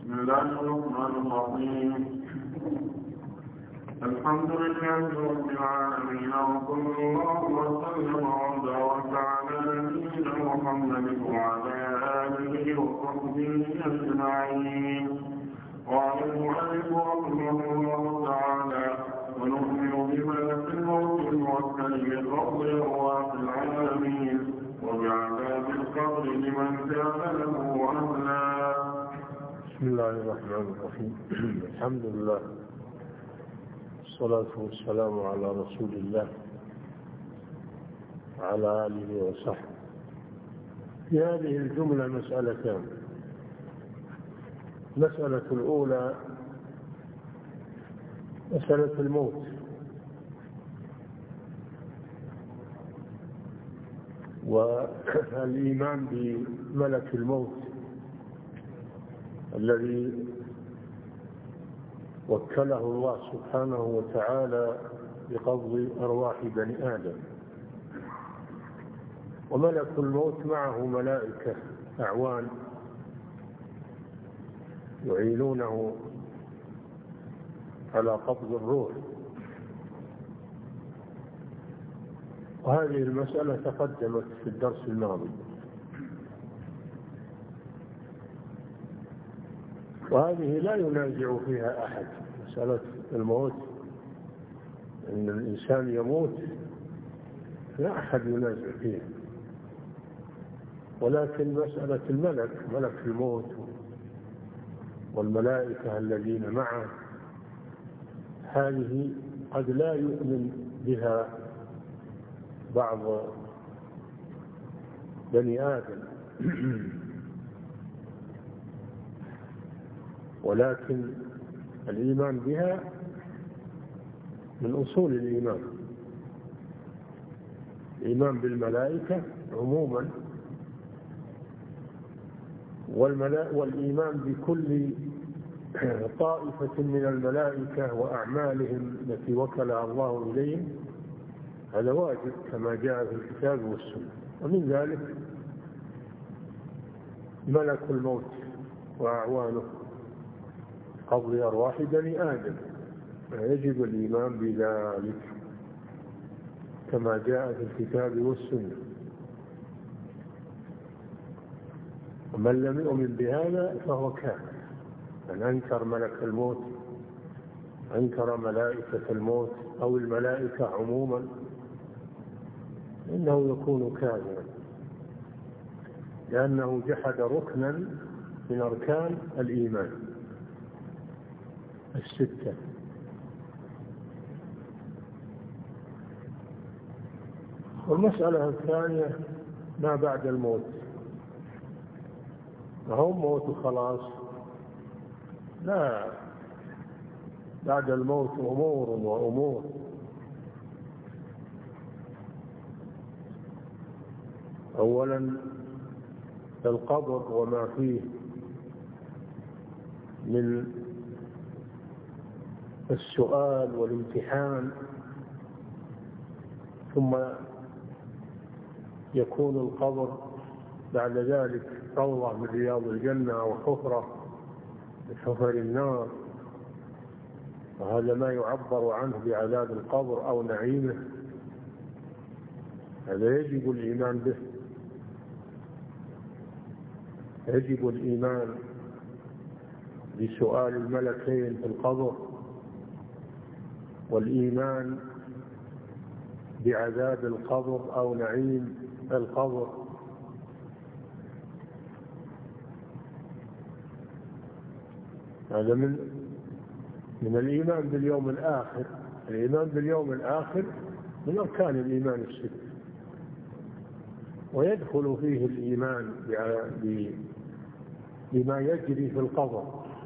بسم الله الرحمن الرحيم. الحمد لله رب العالمين، وصلى الله وسلم وبارك على نبينا محمد وعلى آله وصحبه أجمعين. قال المؤلف رحمه الله تعالى: ونؤمن بملك الموت الموكل بقبض أرواح العالمين وبعذاب القبر لمن كان له أهلا. بسم الله الرحمن الرحيم. الحمد لله والصلاة والسلام على رسول الله وعلى آله وصحبه. في هذه الجملة مسألتان. المسألة الأولى مسألة الموت، والإيمان بملك الموت الذي وكله الله سبحانه وتعالى بقبض أرواح بني آدم. وملك الموت معه ملائكة أعوان يعينونه على قبض الروح. وهذه المسألة تقدمت في الدرس الماضي، وهذه لا ينازع فيها أحد. مسألة الموت، أن الإنسان يموت، لا أحد ينازع فيها. ولكن مسألة الملك، ملك الموت والملائكة الذين معه، هذه قد لا يؤمن بها بعض بني آدم، ولكن الإيمان بها من أصول الإيمان. الإيمان بالملائكة عموما، والإيمان بكل طائفة من الملائكة وأعمالهم التي وكلها الله إليهم، هذا واجب كما جاء في الكتاب والسنة. ومن ذلك ملك الموت وأعوانه قبض أرواح بني آدم، يجب الإيمان بذلك كما جاء في الكتاب والسنة. ومن لم يؤمن بهذا فهو كافر. من أنكر ملك الموت، أنكر ملائكة الموت أو الملائكة عموما، إنه يكون كافرا، لأنه جحد ركنا من أركان الإيمان الستة. والمسألة الثانية ما بعد الموت. هو موت خلاص؟ لا، بعد الموت أمور وأمور. أولا القبر وما فيه من السؤال والامتحان، ثم يكون القبر بعد ذلك روضة من رياض الجنة وحفرة من حفر النار، وهذا ما يعبر عنه بعذاب القبر أو نعيمه. هذا يجب الإيمان به. يجب الإيمان بسؤال الملكين في القبر، والإيمان بعذاب القبر أو نعيم القبر. هذا من الإيمان باليوم الآخر. الإيمان باليوم الآخر من أركان الإيمان الست، ويدخل فيه الإيمان بما يجري في القبر.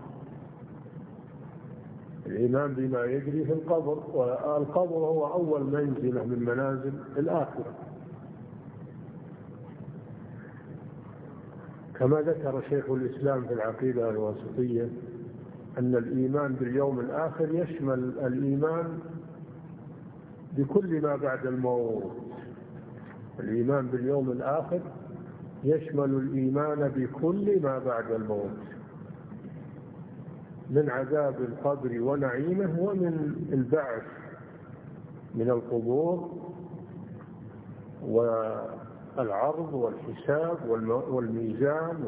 الإيمان بما يجري في القبر، والقبر هو أول منزلة من منازل الآخرة، كما ذكر شيخ الإسلام في العقيدة الواسطية أن الإيمان باليوم الآخر يشمل الإيمان بكل ما بعد الموت. الإيمان باليوم الآخر يشمل الإيمان بكل ما بعد الموت، من عذاب القبر ونعيمه ومن البعث من القبور والعرض والحساب والميزان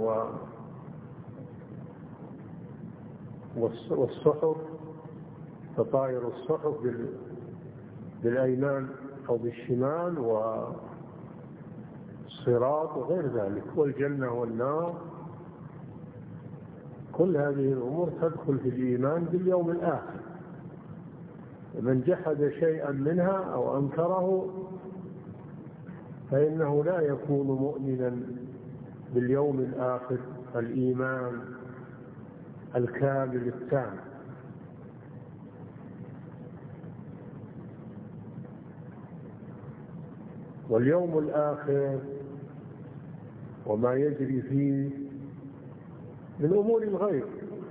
والصحف، تطاير الصحف بالأيمان أو بالشمال، والصراط وغير ذلك، والجنة والنار. كل هذه الأمور تدخل في الإيمان باليوم الآخر. من جحد شيئا منها أو أنكره فإنه لا يكون مؤمنا باليوم الآخر الإيمان الكامل التام. واليوم الآخر وما يجري فيه من أمور الغيب،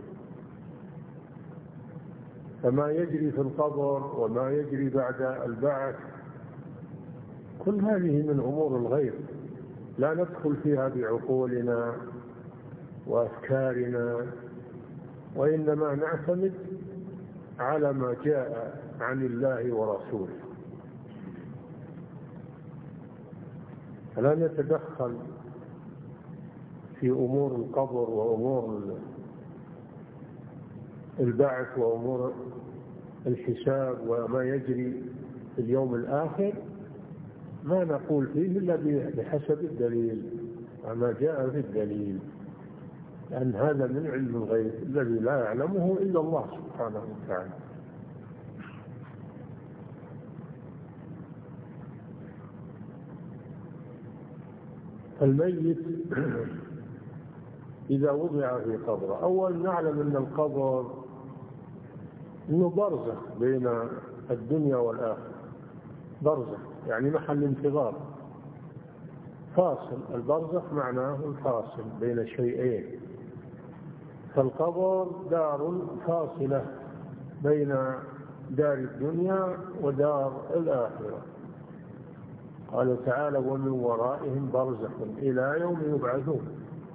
فما يجري في القبر وما يجري بعد البعث كل هذه من أمور الغيب، لا ندخل فيها بعقولنا وأفكارنا، وإنما نعتمد على ما جاء عن الله ورسوله، فلا نتدخل في أمور القبر وأمور البعث وأمور الحساب وما يجري في اليوم الآخر. ما نقول فيه إلا بحسب الدليل وما جاء في الدليل، لأن هذا من علم الغيب الذي لا يعلمه إلا الله سبحانه وتعالى. الميت إذا وضع في قبره، أولا نعلم أن القبر إنه برزخ بين الدنيا والآخرة، برزخ يعني محل انتظار، فاصل. البرزخ معناه الفاصل بين شيئين، فالقبر دار فاصلة بين دار الدنيا ودار الآخرة. قال تعالى: ومن ورائهم برزخ إلى يوم يبعثون.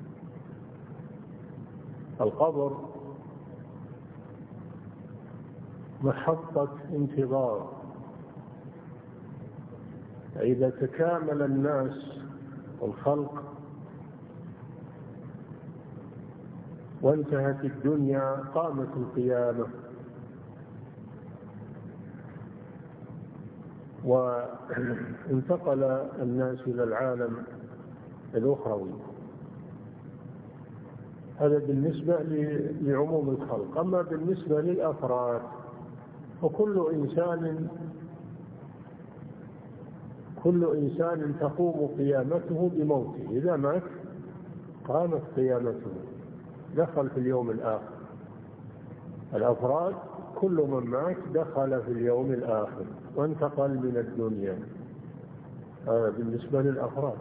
القبر محطة انتظار، فإذا تكامل الناس والخلق وانتهت الدنيا قامت القيامة، وانتقل الناس إلى العالم الأخروي. هذا بالنسبة لعموم الخلق. أما بالنسبة للأفراد كل إنسان تقوم قيامته بموته، إذا مات قامت قيامته، دخل في اليوم الآخر. الأفراد كل من مات دخل في اليوم الآخر وانتقل من الدنيا. هذا بالنسبة للأفراد.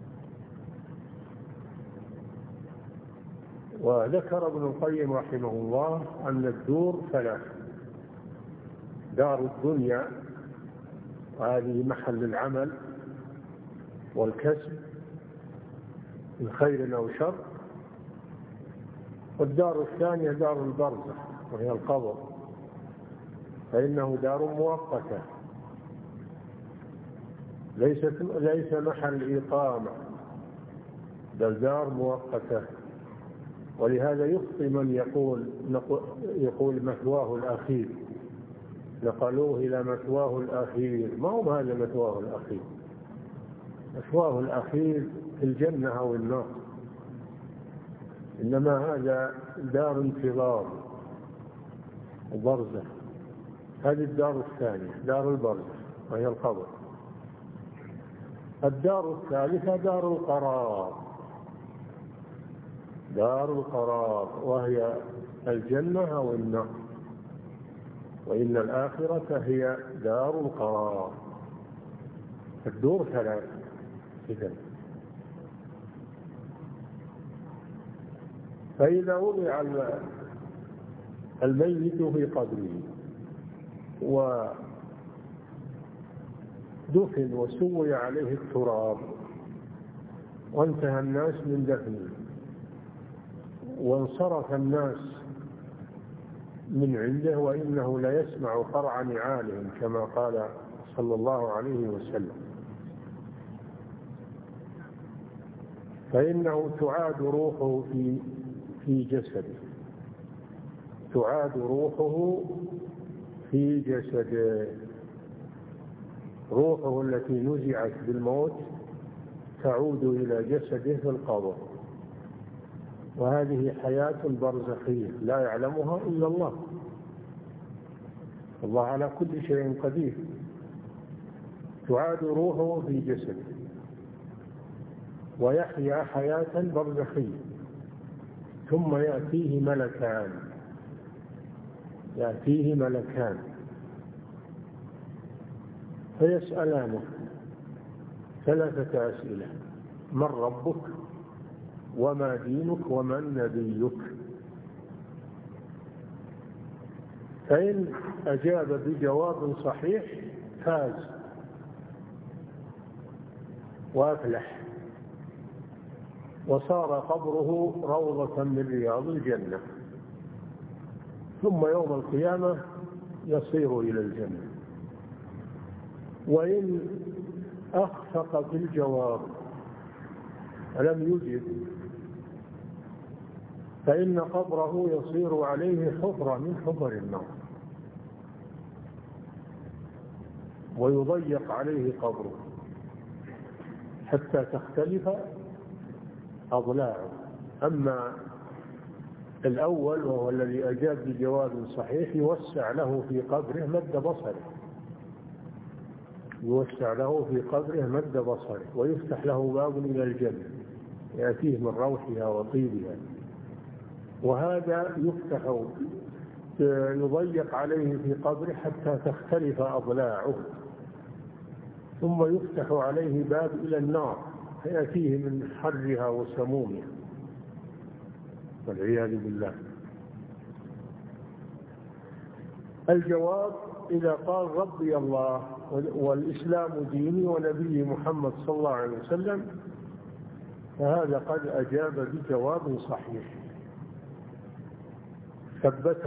وذكر ابن القيم رحمه الله أن الدور ثلاث: دار الدنيا، وهذه محل العمل والكسب من خير أو شر، والدار الثانية دار البرزخ وهي القبر، فإنه دار مؤقتة ليس محل إقامة، بل دار مؤقتة. ولهذا يخطئ من يقول مثواه الأخير، نقلوه إلى مثواه الأخير. ما هو هذا مثواه الأخير؟ مثواه الأخير في الجنة أو النار، إنما هذا دار انتظار وبرزخ. هذه الدار الثانية دار البرزخ وهي القبر. الدار الثالثة دار القرار، دار القرار وهي الجنة أو النار، وإن الآخرة هي دار القرار. الدور ثلاث إذن. فإذا وضع الميت في قبره ودفن وسوي عليه التراب وانتهى الناس من دفنه وانصرف الناس من عنده، وإنه ليسمع قرع نعالهم كما قال صلى الله عليه وسلم. فإنه تعاد روحه في جسده، تعاد روحه في جسده. روحه التي نزعت بالموت تعود إلى جسده في القبر، وهذه حياة برزخية لا يعلمها إلا الله. الله على كل شيء قدير. تعاد روحه في جسده ويحيا حياة برزخية، ثم يأتيه ملكان فيسألانه 3 أسئلة: من ربك، وما دينك، ومن نبيك؟ فإن أجاب بجواب صحيح فاز وأفلح، وصار قبره روضة من رياض الجنة، ثم يوم القيامة يصير إلى الجنة. وإن أخفق في الجواب ولم يجب فإن قبره يصير عليه حفرة من حفر النار، ويضيق عليه قبره حتى تختلف أضلاعه. أما الأول وهو الذي أجاب بجواب صحيح يوسع له في قبره مد بصره، ويفتح له باب إلى الجنة يأتيه من روحها وطيبها. وهذا يضيق عليه في قبره حتى تختلف أضلاعه، ثم يفتح عليه باب إلى النار فيأتيه من حرها وسمومها والعياذ بالله. الجواب: إذا قال ربي الله والإسلام ديني ونبي محمد صلى الله عليه وسلم، فهذا قد أجاب بجواب صحيح. ثبت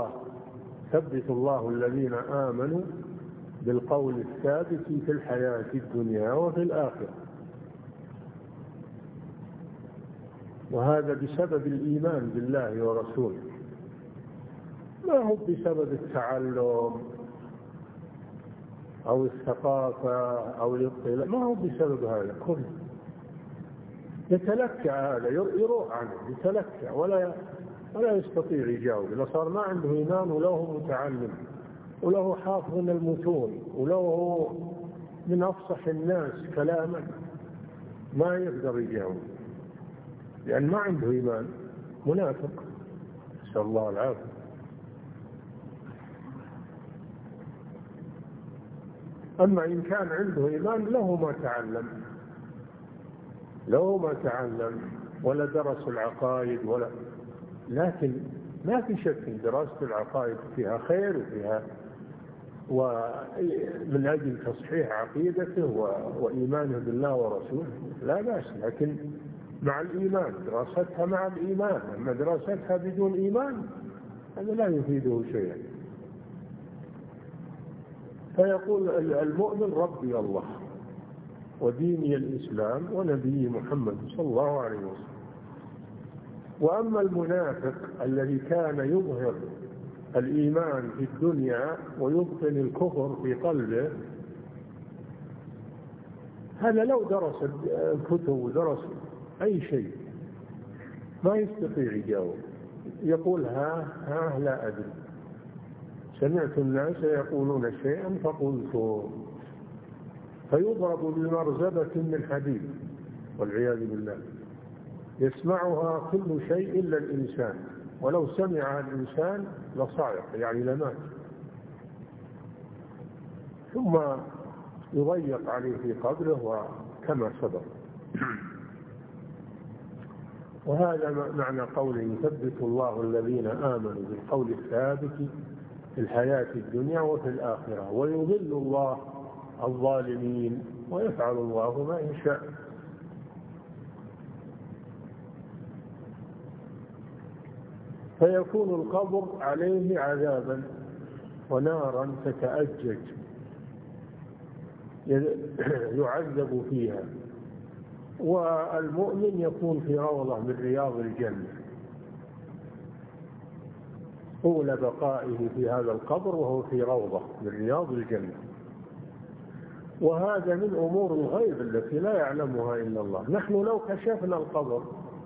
الله الذين آمنوا بالقول الثابت في الحياة الدنيا وفي الآخرة، وهذا بسبب الإيمان بالله ورسوله، ما هو بسبب التعلم أو الثقافة أو الاطلاع، ما هو بسبب هذا كله. يتلكى هذا، يروح عنه، يتلكى ولا يستطيع يجاوب. إذا صار ما عنده إيمان وله متعلم وله حافظ المتون وله من أفصح الناس كلاما، ما يقدر يجاوب، لأن ما عنده إيمان، منافق، نسأل الله العافية. أما إن كان عنده إيمان له ما تعلم ولا درس العقائد لكن ما في شك إن دراسة العقائد فيها خير وفيها ومن أجل تصحيح عقيدته وإيمانه بالله ورسوله لا بأس، لكن مع الإيمان، دراستها مع الإيمان. أما دراستها بدون إيمان هذا لا يفيده شيئا. فيقول المؤمن ربي الله وديني الإسلام ونبي محمد صلى الله عليه وسلم. وأما المنافق الذي كان يظهر الإيمان في الدنيا ويبطن الكفر في قلبه، هذا لو درس الكتب ودرس أي شيء ما يستطيع يجاوب، يقول ها لا أدري، سمعت الناس يقولون شيئا فقلت، فيضرب بمرزبة من حديد والعياذ بالله، يسمعها كل شيء إلا الإنسان، ولو سمعها الإنسان لصعق، يعني لمات، ثم يضيق عليه في قبره وكما سبق. وهذا معنى قوله يثبت الله الذين آمنوا بالقول الثابت في الحياة الدنيا وفي الآخرة ويضل الله الظالمين ويفعل الله ما يشاء. فيكون القبر عليه عذابا ونارا تتأجج يعذب فيها، والمؤمن يكون في روضة من رياض الجنة طول بقائه في هذا القبر وهو في روضة من رياض الجنة. وهذا من أمور الغيب التي لا يعلمها إلا الله. نحن لو كشفنا القبر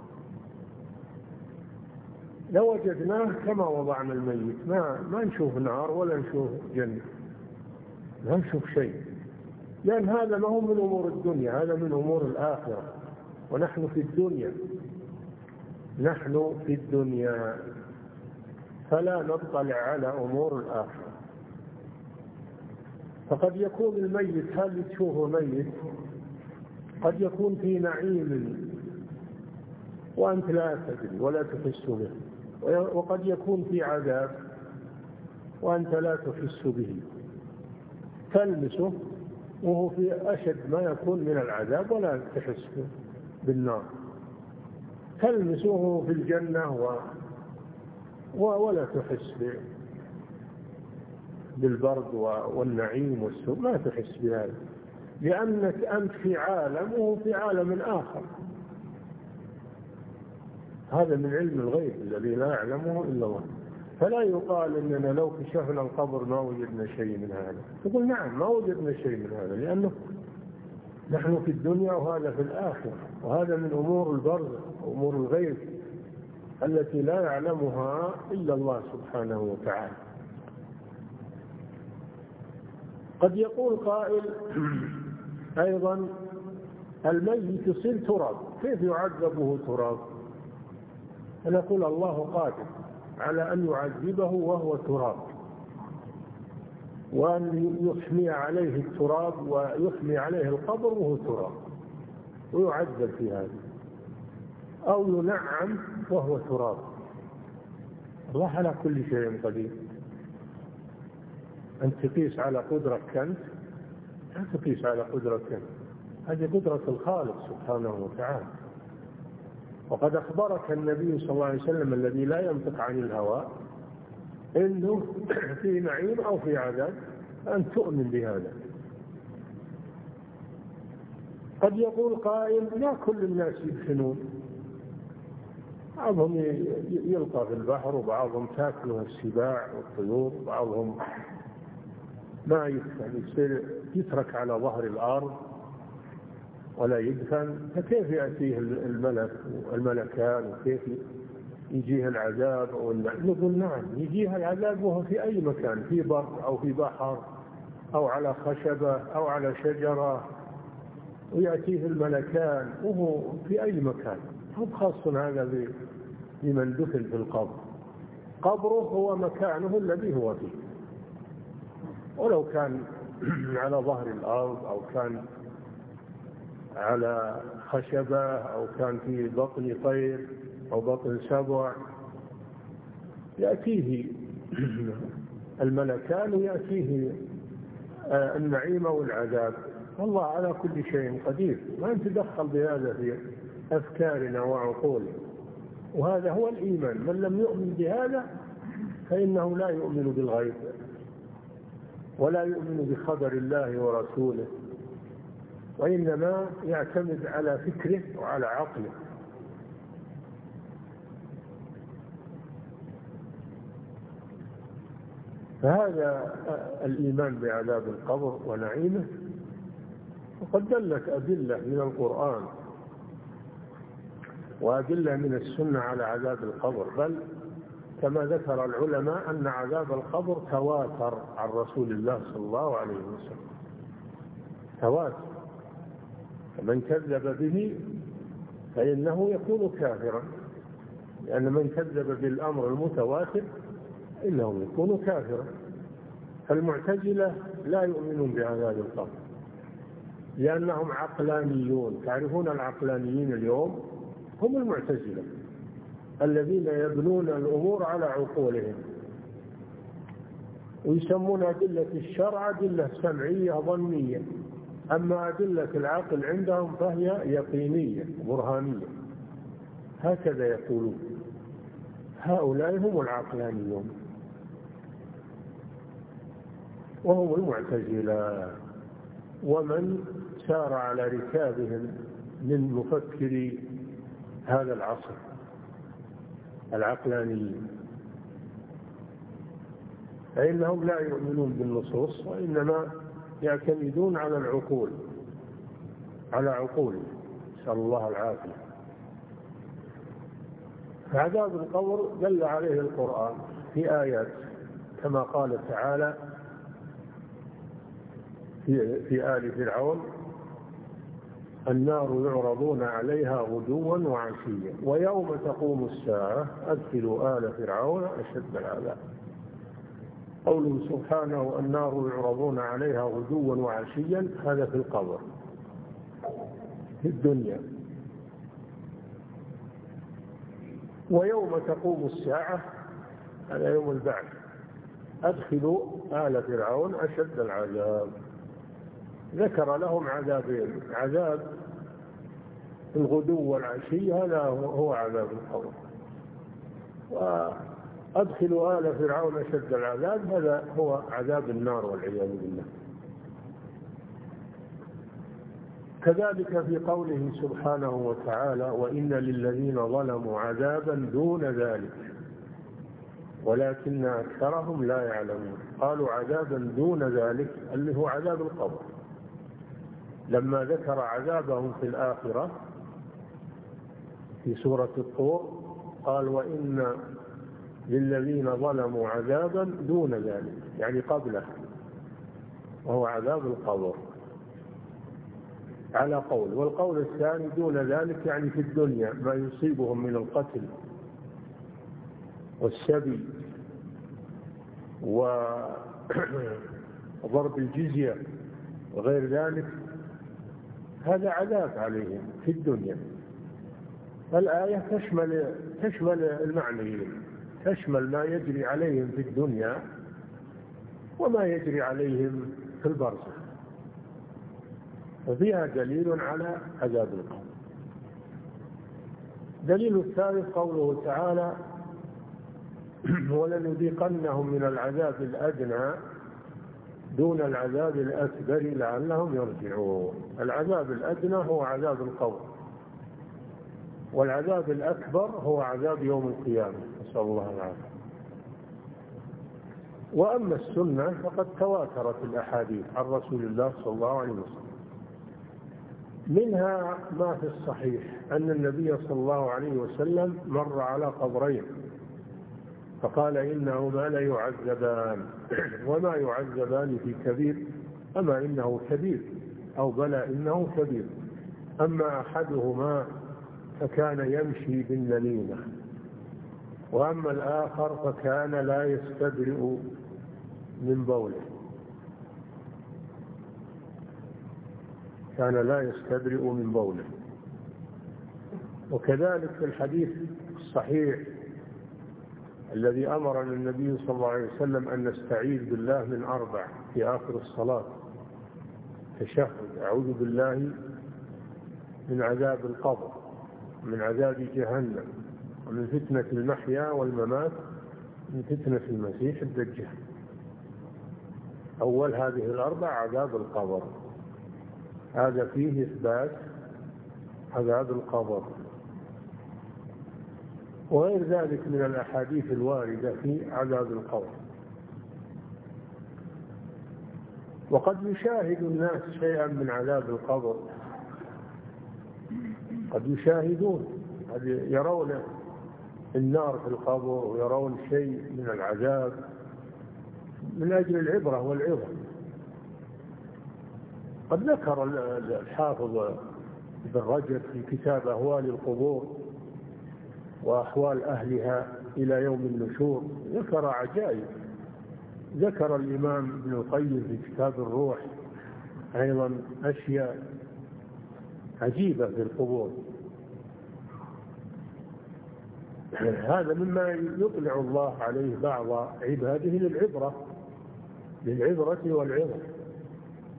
لوجدناه كما وضعنا الميت، ما نشوف نار ولا نشوف جنة، لا نشوف شيء، لأن هذا ما هو من أمور الدنيا، هذا من أمور الآخرة، ونحن في الدنيا، نحن في الدنيا، فلا نطلع على أمور الآخرة. فقد يكون الميت، هل تشوفه ميت، قد يكون في نعيم وأنت لا تدري ولا تحس به، وقد يكون في عذاب وأنت لا تحس به، تلمسه وهو في أشد ما يكون من العذاب ولا تحس بالنار، تلمسه في الجنة ولا تحس بالبرد والنعيم والسرور، ما تحس بهذا، لأنك أنت في عالم وهو في عالم آخر. هذا من علم الغيب الذي لا يعلمه إلا الله. فلا يقال إننا لو كشفنا القبر ما وجدنا شيء من هذا، تقول نعم ما وجدنا شيء من هذا، لأنه نحن في الدنيا وهذا في الآخرة، وهذا من أمور البرزخ وأمور الغيب التي لا يعلمها إلا الله سبحانه وتعالى. قد يقول قائل أيضا الميت يصير تراب، كيف يعذبه تراب؟ فنقول الله قادر على أن يعذبه وهو تراب، وأن يحمي عليه التراب ويحمي عليه القبر وهو تراب ويعذب في هذا، أو ينعم وهو تراب. الله على كل شيء قدير. أن تقيس على قدرتك أنت، لا تقيس على قدرتك أنت، هذه قدرة الخالق سبحانه وتعالى. وقد أخبرك النبي صلى الله عليه وسلم الذي لا ينطق عن الهوى إنه في نعيم أو في عذاب، أن تؤمن بهذا. قد يقول قائل لا كل الناس يدفنون، بعضهم يلقى في البحر، وبعضهم تاكله السباع والطيور، وبعضهم ما يدفن، يصير يترك على ظهر الأرض ولا يدفن، فكيف يأتيه الملكان وكيف يجيه العذاب؟ نقول نعم يجيه العذاب وهو في أي مكان، في بر أو في بحر أو على خشبة أو على شجرة، ويأتيه الملكان وهو في أي مكان. هو خاص هذا بمن دفن في القبر، قبره هو مكانه الذي هو فيه، ولو كان على ظهر الأرض أو كان على خشبة أو كان في بطن طير أو بطن سبع، يأتيه الملكان ويأتيه النعيم والعذاب. والله على كل شيء قدير، ما نتدخل بهذا في أفكارنا وعقولنا. وهذا هو الإيمان، من لم يؤمن بهذا فإنه لا يؤمن بالغيب ولا يؤمن بخبر الله ورسوله، وإنما يعتمد على فكره وعلى عقله. فهذا الإيمان بعذاب القبر ونعيمه. وقد دلت أدلة من القرآن وأدلة من السنة على عذاب القبر، بل كما ذكر العلماء أن عذاب القبر تواتر عن رسول الله صلى الله عليه وسلم، تواتر، فمن كذب به فإنه يكون كافرا، لأن من كذب بالأمر المتواتر إنه يكون كافرا. فالمعتزلة لا يؤمنون بعذاب القبر لأنهم عقلانيون. تعرفون العقلانيين اليوم هم المعتزلة الذين يبنون الأمور على عقولهم، ويسمون أدلة الشرع أدلة سمعية ظنية، أما أدلة العقل عندهم فهي يقينية برهانية، هكذا يقولون. هؤلاء هم العقلانيون وهم المعتزلة ومن سار على ركابهم من مفكري هذا العصر العقلانيين، فإنهم لا يؤمنون بالنصوص وإنما يعتمدون على العقول، على عقول، نسأل الله العافية. عذاب القبر دل عليه القرآن في آيات كما قال تعالى في آل فرعون: النار يعرضون عليها غدوا وعشيا ويوم تقوم الساعة أدخلوا آل فرعون أشد العذاب. قوله سبحانه: النار يعرضون عليها غدوا وعشيا، هذا في القبر في الدنيا. ويوم تقوم الساعة، هذا يوم البعث، أدخلوا آل فرعون أشد العذاب. ذكر لهم عذابين: عذاب الغدو والعشي، هذا هو عذاب القبر، وأدخلوا آل فرعون أشد العذاب، هذا هو عذاب النار والعياذ بالله. كذلك في قوله سبحانه وتعالى: وإن للذين ظلموا عذابا دون ذلك ولكن أكثرهم لا يعلمون. قالوا عذابا دون ذلك اللي هو عذاب القبر، لما ذكر عذابهم في الآخرة في سورة الطور قال: وإن للذين ظلموا عذابا دون ذلك، يعني قبله، وهو عذاب القبر على قول. والقول الثاني دون ذلك يعني في الدنيا ما يصيبهم من القتل والسبي وضرب الجزية وغير ذلك، هذا عذاب عليهم في الدنيا. الآية تشمل المعنيين، تشمل ما يجري عليهم في الدنيا وما يجري عليهم في البرزخ، وفيها دليل على عذاب القبر. دليل الثالث قوله تعالى: ولنذيقنهم من العذاب الأدنى دون العذاب الأكبر لعلهم يرجعون. العذاب الأدنى هو عذاب القبر، والعذاب الأكبر هو عذاب يوم القيامة، نسأل الله العافية. وأما السنة فقد تواترت الأحاديث عن رسول الله صلى الله عليه وسلم، منها ما في الصحيح أن النبي صلى الله عليه وسلم مر على قبرين فقال: إنهما لا يعذبان وما يعذبان في كبير، أما إنه كبير، أو بلى إنه كبير. أما أحدهما فكان يمشي بالنميمة، وأما الآخر فكان لا يستبرئ من بوله، كان لا يستبرئ من بوله. وكذلك في الحديث الصحيح الذي أمرنا النبي صلى الله عليه وسلم أن نستعيذ بالله من 4 في آخر الصلاة: تشهد، أعوذ بالله من عذاب القبر، من عذاب جهنم، ومن فتنة المحيا والممات، من فتنة المسيح الدجال. أول هذه 4 عذاب القبر، هذا فيه إثبات عذاب القبر. وغير ذلك من الأحاديث الواردة في عذاب القبر. وقد يشاهد الناس شيئا من عذاب القبر، قد يشاهدون، قد يرون النار في القبر ويرون شيء من العذاب من أجل العبرة والعظة. قد ذكر الحافظ ابن رجب في كتاب أهوال القبور وأحوال أهلها إلى يوم النشور، ذكر عجائب. ذكر الإمام ابن القيم في كتاب الروح أيضا أشياء عجيبة في القبور. هذا مما يطلع الله عليه بعض عباده للعبرة والعظة.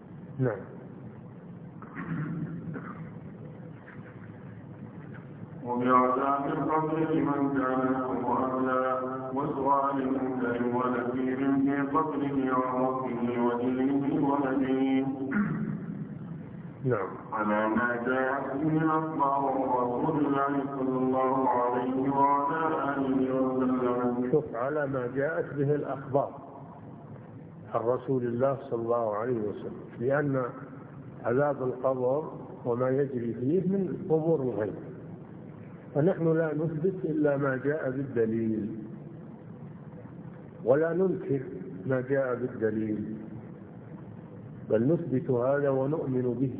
نعم. بعذاب القبر لمن كان له أهلا وسؤال منكر ونكير في قبره عن ربه ودينه ونبيه. نعم. على ما جاءت به أخبار رسول الله صلى الله عليه وعلى آله وسلم. شوف، على ما جاءت به الأخبار عن رسول الله صلى الله عليه وسلم، لأن عذاب القبر وما يجري فيه من أمور الغيب، فنحن لا نثبت إلا ما جاء بالدليل ولا ننكر ما جاء بالدليل، بل نثبت هذا ونؤمن به.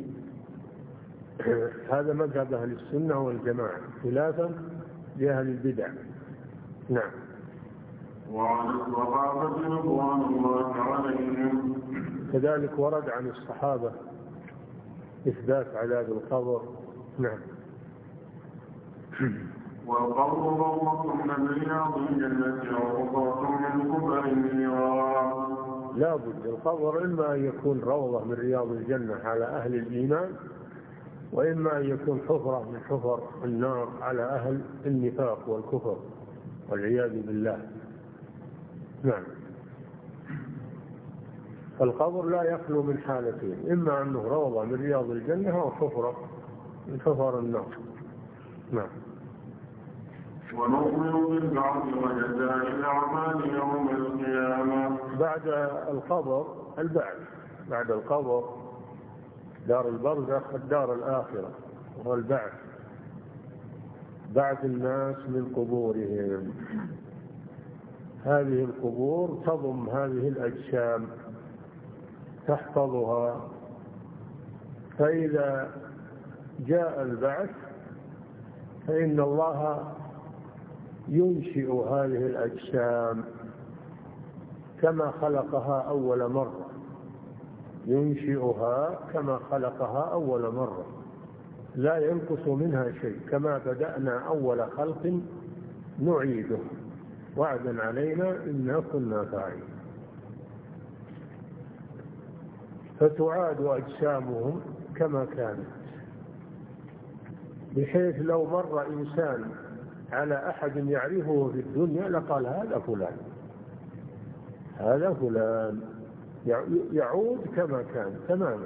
هذا مذهب أهل السنة والجماعة خلافا لأهل البدع. نعم. وعن الصحابة رضوان الله عليهم كذلك ورد عن الصحابة إثبات عذاب القبر. نعم. والقبر روضة من رياض الجنة وروضة من قبر النيران. لا بد القبر إما أن يكون روضة من رياض الجنة على أهل الإيمان، وإما أن يكون حفرة من حفر النار على أهل النفاق والكفر والعياذ بالله. نعم. فالقبر لا يخلو من حالتين، إما أنه روضة من رياض الجنة أو حفرة من حفر النار. نعم. ونؤمن بالبعث وجزاء الأعمال يوم القيامة. بعد القبر البعث، بعد القبر دار البرزخ الدار الآخرة وهو البعث، بعث الناس من قبورهم. هذه القبور تضم هذه الأجسام تحفظها، فإذا جاء البعث فإن الله ينشئ هذه الأجسام كما خلقها أول مرة، ينشئها كما خلقها أول مرة، لا ينقص منها شيء، كما بدأنا أول خلق نعيده وعدا علينا إنا كنا فاعلين. فتعاد أجسامهم كما كانت، بحيث لو مر إنسان على أحد يعرفه في الدنيا لقال هذا فلان، هذا فلان، يعود كما كان تماما.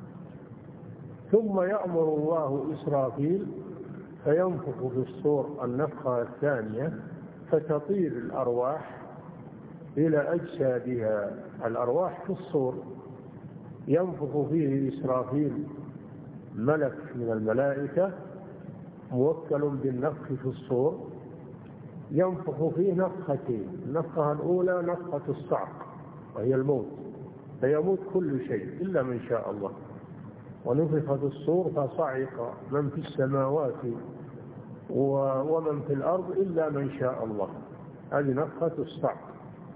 ثم يأمر الله إسرافيل فينفخ في الصور النفخة الثانية، فتطير الأرواح إلى أجسادها. الأرواح في الصور ينفخ فيه إسرافيل ملك من الملائكة موكل بالنفخ في الصور، ينفخ فيه نفختين، النفخة الأولى نفخة الصعق وهي الموت، فيموت كل شيء إلا من شاء الله، ونفخ في الصور فصعق من في السماوات ومن في الأرض إلا من شاء الله، هذه نفخة الصعق.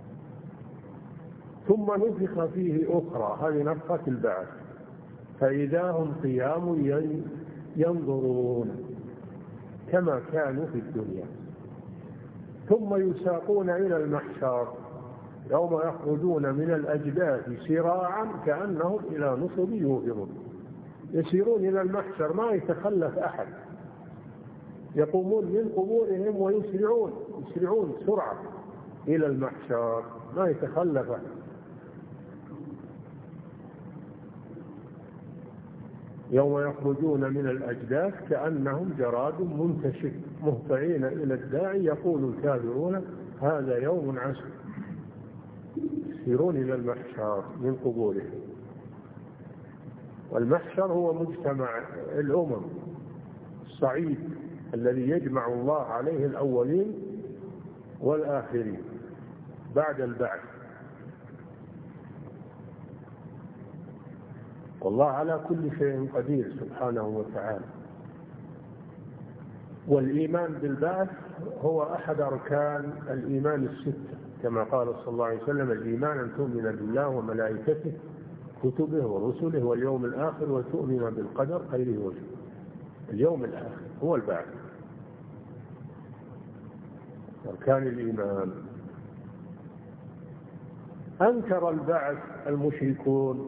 ثم نفخ فيه أخرى، هذه نفخة البعث، فإذا هم قيام ينظرون كما كانوا في الدنيا. ثم يساقون إلى المحشر يوم يخرجون من الأجداث سراعا كأنهم إلى نصب يوفضون، يسيرون إلى المحشر ما يتخلف أحد، يقومون من قبورهم ويسرعون سرعة إلى المحشر ما يتخلف أحد. يوم يخرجون من الأجداث كأنهم جراد منتشر مهطعين إلى الداعي يقول الكافرون هذا يوم عسر. يسيرون إلى المحشر من قبورهم، والمحشر هو مجتمع الأمم الصعيد الذي يجمع الله عليه الأولين والآخرين بعد البعث. والله على كل شيء قدير سبحانه وتعالى. والإيمان بالبعث هو أحد أركان الإيمان الستة، كما قال صلى الله عليه وسلم الإيمان أن تؤمن بالله وملائكته كتبه ورسله واليوم الآخر وتؤمن بالقدر خيره وشره. اليوم الآخر هو البعث، أركان الإيمان. أنكر البعث المشركون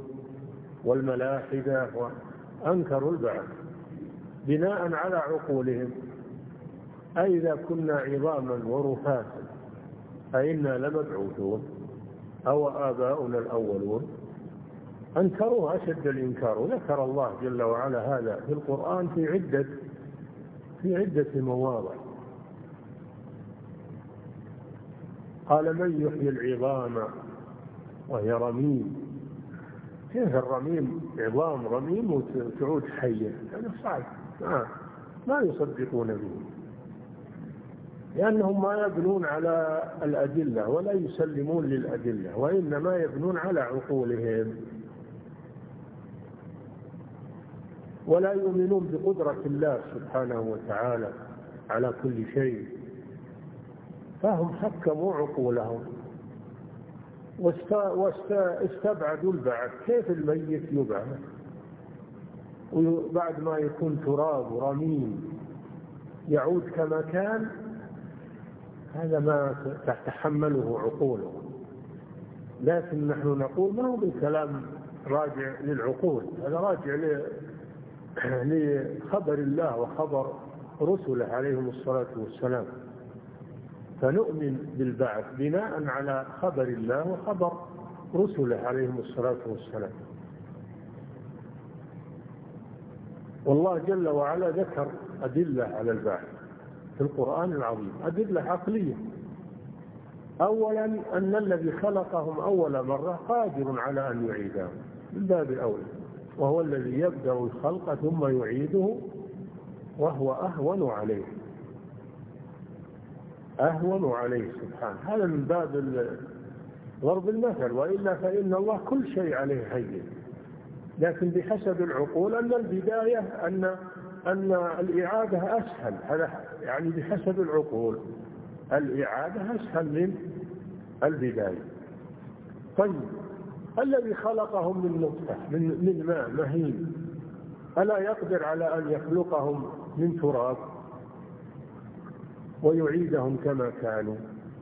والملاحدة، وأنكروا البعث بناء على عقولهم، أإذا كنا عظاما ورفاتا أئنا لمبعوثون أو آباؤنا الأولون. أنكروه أشد الإنكار. وذكر الله جل وعلا هذا في القرآن في عدة مواضع. قال من يحيي العظام وهي رميم. كيف الرميم؟ عظام رميم وتعود حية؟ هذا صعب، ما يصدقون به، لأنهم ما يبنون على الأدلة ولا يسلمون للأدلة، وإنما يبنون على عقولهم، ولا يؤمنون بقدرة الله سبحانه وتعالى على كل شيء. فهم حكموا عقولهم واستبعدوا البعث. كيف الميت يبعث وبعد ما يكون تراب ورميم يعود كما كان؟ هذا ما تتحمله عقوله. لكن نحن نقول ما هو بالكلام راجع للعقول، هذا راجع لخبر الله وخبر رسله عليهم الصلاة والسلام. فنؤمن بالبعث بناء على خبر الله وخبر رسله عليهم الصلاة والسلام. والله جل وعلا ذكر أدلة على البعث في القرآن العظيم، أدلة عقلية. أولا أن الذي خلقهم أول مرة قادر على أن يعيدهم من باب أولى، وهو الذي يبدأ الخلق ثم يعيده وهو أهون عليه سبحانه. هذا من باب ضرب المثل، وإلا فإن الله كل شيء عليه هين. لكن بحسب العقول أن البداية أن الإعادة أسهل، هذا يعني بحسب العقول الإعادة أسهل من البداية. طيب الذي خلقهم من نطفة من ماء مهين ألا يقدر على أن يخلقهم من تراب ويعيدهم كما كانوا؟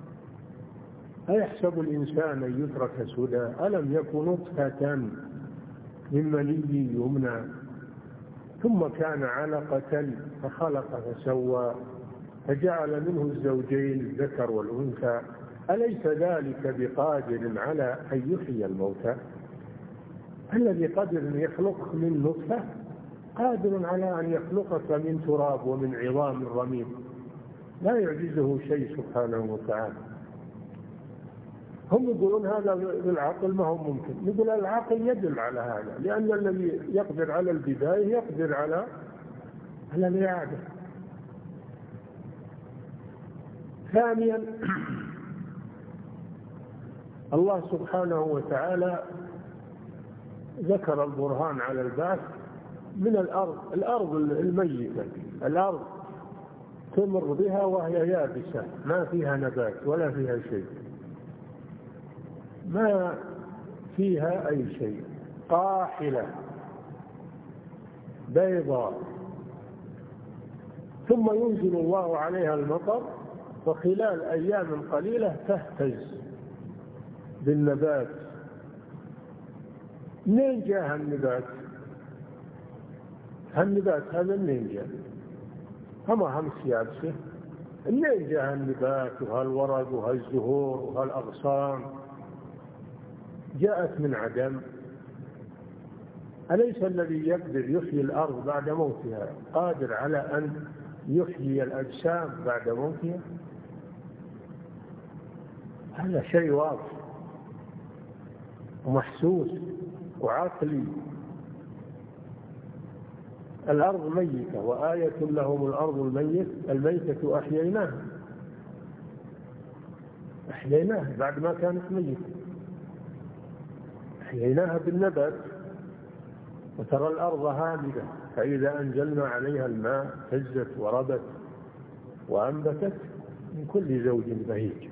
أيحسب الإنسان أن يترك سدى؟ ألم يكن نطفة من مني يمنى ثم كان علقة فخلق فسوى فجعل منه الزوجين الذكر والأنثى أليس ذلك بقادر على أن يحيي الموتى؟ الذي قادر أن يخلق من نطفة قادر على أن يخلقك من تراب ومن عظام رميم، لا يعجزه شيء سبحانه وتعالى. هم يقولون هذا بالعقل ما هو ممكن. نقول العقل يدل على هذا، لأن الذي يقدر على البداية يقدر على الإعادة. ثانيا الله سبحانه وتعالى ذكر البرهان على البعث من الأرض الميتة. الأرض تمر بها وهي يابسة ما فيها نبات ولا فيها شيء، ما فيها أي شيء، قاحلة بيضاء، ثم ينزل الله عليها المطر وخلال أيام قليلة تهتز بالنبات. منين جاء النبات؟ النبات هذا منين جاء؟ هما همس يابسة. منين جاء النبات وهالورق وهالزهور وهالأغصان؟ جاءت من عدم. أليس الذي يقدر يحيي الأرض بعد موتها قادر على أن يحيي الأجسام بعد موتها؟ هذا شيء واضح ومحسوس وعقلي. الأرض ميتة وآية لهم الأرض الميتة أحييناها بعد ما كانت ميتة، أحييناها بالنبات. وترى الأرض هامدة فإذا أنزلنا عليها الماء اهتزت وربت وأنبتت من كل زوج بهيج.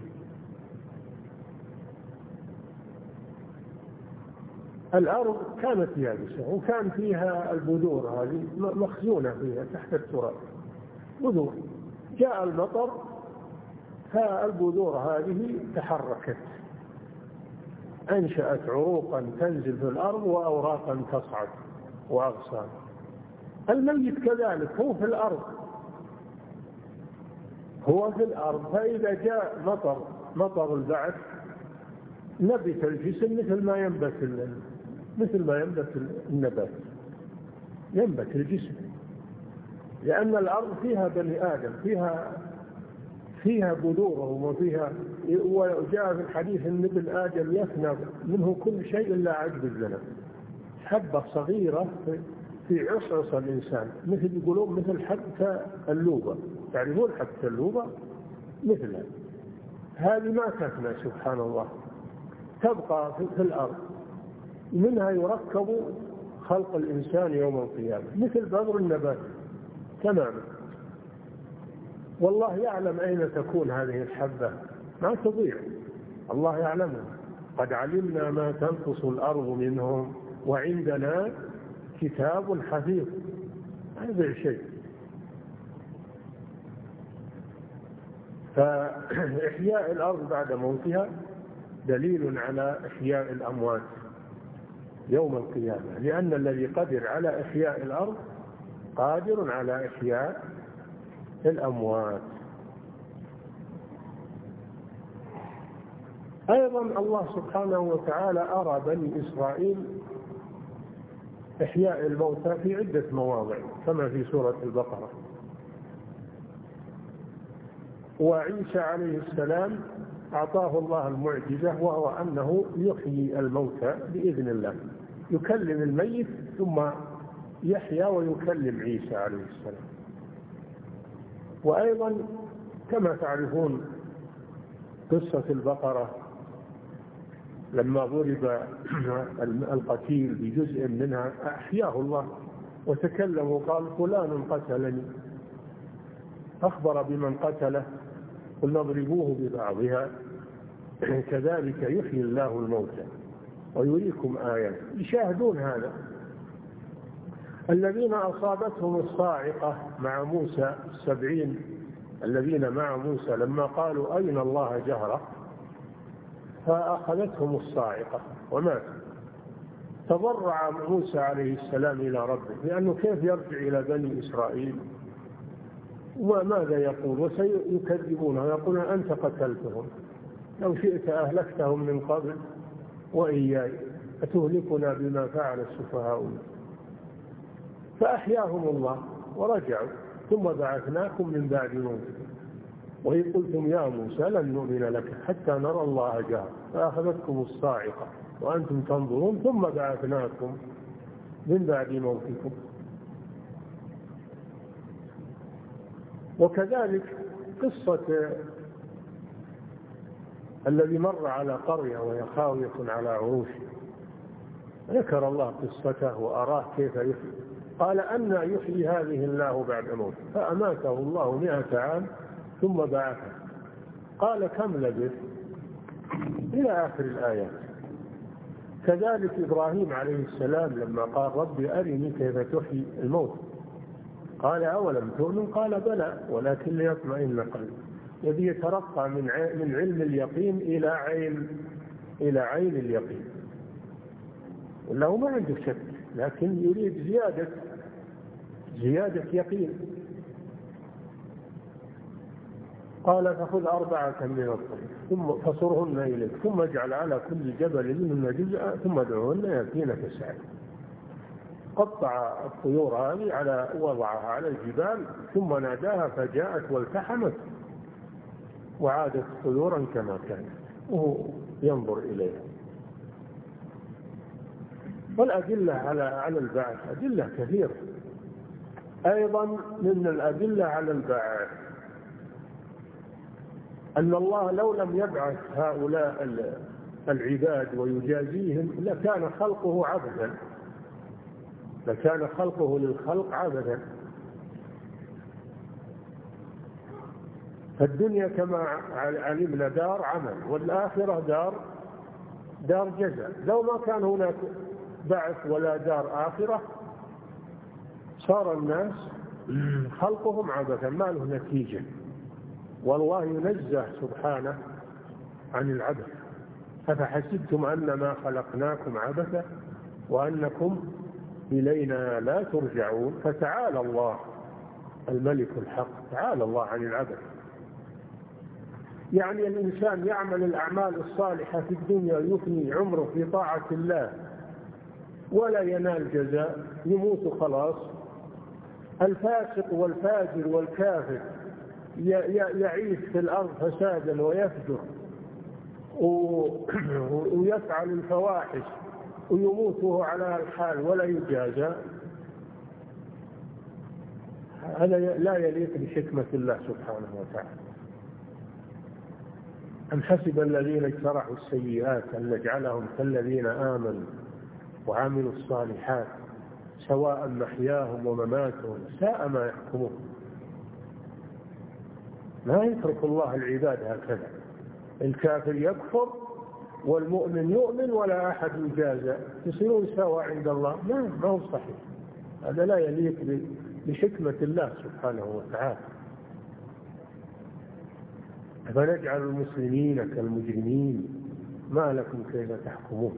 الأرض كانت يابسة وكان فيها البذور هذه مخزونة فيها تحت التراب، بذور. جاء المطر فالبذور هذه تحركت، أنشأت عروقا تنزل في الأرض وأوراقا تصعد وأغصان. الميت كذلك هو في الأرض هو في الأرض، فإذا جاء مطر البعث نبت الجسم مثل ما ينبت النبات، ينبت الجسم، لأن الأرض فيها بني آدم، فيها بذورهم وجاء في الحديث أن ابن آدم يفنى منه كل شيء إلا عجب الذنب، حبة صغيرة في عصعص الإنسان، يقولون مثل حبة اللوبة، تعرفون حبة اللوبة؟ مثلها هذه ما تفنى سبحان الله، تبقى في الأرض، منها يركب خلق الإنسان يوم القيامة مثل بذر النبات تماما. والله يعلم أين تكون هذه الحبة، ما تضيع، الله يعلمها، قد علمنا ما تنقص الأرض منهم وعندنا كتاب حفيظ، ما يضيع شيء. فإحياء الأرض بعد موتها دليل على إحياء الأموات يوم القيامة، لأن الذي قدر على إحياء الأرض قادر على إحياء الأموات. أيضا الله سبحانه وتعالى أرى بني إسرائيل إحياء الموتى في عدة مواضع كما في سورة البقرة. وعيسى عليه السلام أعطاه الله المعجزة، وهو أنه يحيي الموتى بإذن الله، يكلم الميت ثم يحيى ويكلم عيسى عليه السلام. وأيضا كما تعرفون قصة البقرة لما ضرب القتيل بجزء منها أحياه الله وتكلم وقال فلان قتلني، أخبر بمن قتله، قلنا اضربوه ببعضها كذلك يحيي الله الموتى ويريكم آيات، يشاهدون هذا. الذين أصابتهم الصاعقة مع موسى 70 الذين مع موسى لما قالوا أين الله جهرة فأخذتهم الصاعقة وماتوا. تضرع موسى عليه السلام إلى ربه، لأنه كيف يرجع إلى بني إسرائيل وماذا يقول؟ وسيكذبونه ويقولون أنت قتلتهم، لو شئت أهلكتهم من قبل وإياي، أتهلكنا بما فعل السفهاء. فأحياهم الله ورجعوا، ثم بعثناكم من بعد موتكم وإذ قلتم يا موسى لن نؤمن لك حتى نرى الله جهرا فأخذتكم الصاعقة وأنتم تنظرون ثم بعثناكم من بعد موتكم. وكذلك قصة الذي مر على قرية وهي خاوية على عروشه، ذكر الله قصته وأراه كيف يحيي، قال أن يحيي هذه الله بعد موته، فأماته الله 100 عام ثم بعثه، قال كم لبثت؟ إلى آخر الآيات. كذلك إبراهيم عليه السلام لما قال ربي أرني كيف تحيي الموت، قال أولم تؤمن؟ قال بلى ولكن ليطمئن قلبي. الذي يترقى من علم اليقين إلى عين اليقين، وله ما عنده شك لكن يريد زيادة يقين. قال فخذ 4 من الطير ثم فصرهن إليك ثم اجعل على كل جبل منهن جزءا ثم ادعوهن يأتينك سعيا. قطع الطيور هذه وضعها على الجبال ثم ناداها فجاءت والتحمت وعادت طيورا كما كانت وهو ينظر إليها. والأدلة على البعث أدلة كثيرة. أيضا من الأدلة على البعث أن الله لو لم يبعث هؤلاء العباد ويجازيهم لكان خلقه عبثا، لكان خلقه للخلق عبثا. فالدنيا كما علمنا دار عمل، والآخرة دار جزاء. لو ما كان هناك بعث ولا دار آخرة صار الناس خلقهم عبثا ما له نتيجة. والله ينزه سبحانه عن العبث. أفحسبتم أنما خلقناكم عبثا وأنكم إلينا لا ترجعون. فتعالى الله الملك الحق، تعالى الله عن العبث. يعني الإنسان يعمل الأعمال الصالحة في الدنيا يفني عمره في طاعة الله ولا ينال جزاء، يموت خلاص. الفاسق والفاجر والكافر يعيش في الأرض فسادا ويفجر ويفعل الفواحش ويموت وهو على الحال ولا يجازى. هذا لا يليق بحكمة الله سبحانه وتعالى. أم حسب الذين اجترحوا السيئات أن نجعلهم كالذين آمنوا وعملوا الصالحات سواء محياهم ومماتهم ساء ما يحكمون. لا يترك الله العباد هكذا، الكافر يكفر والمؤمن يؤمن ولا أحد يجازى، يصيرون سواء عند الله. ما هو صحيح، هذا لا يليق بحكمة الله سبحانه وتعالى. فنجعل المسلمين كالمجرمين ما لكم كيف تحكمون.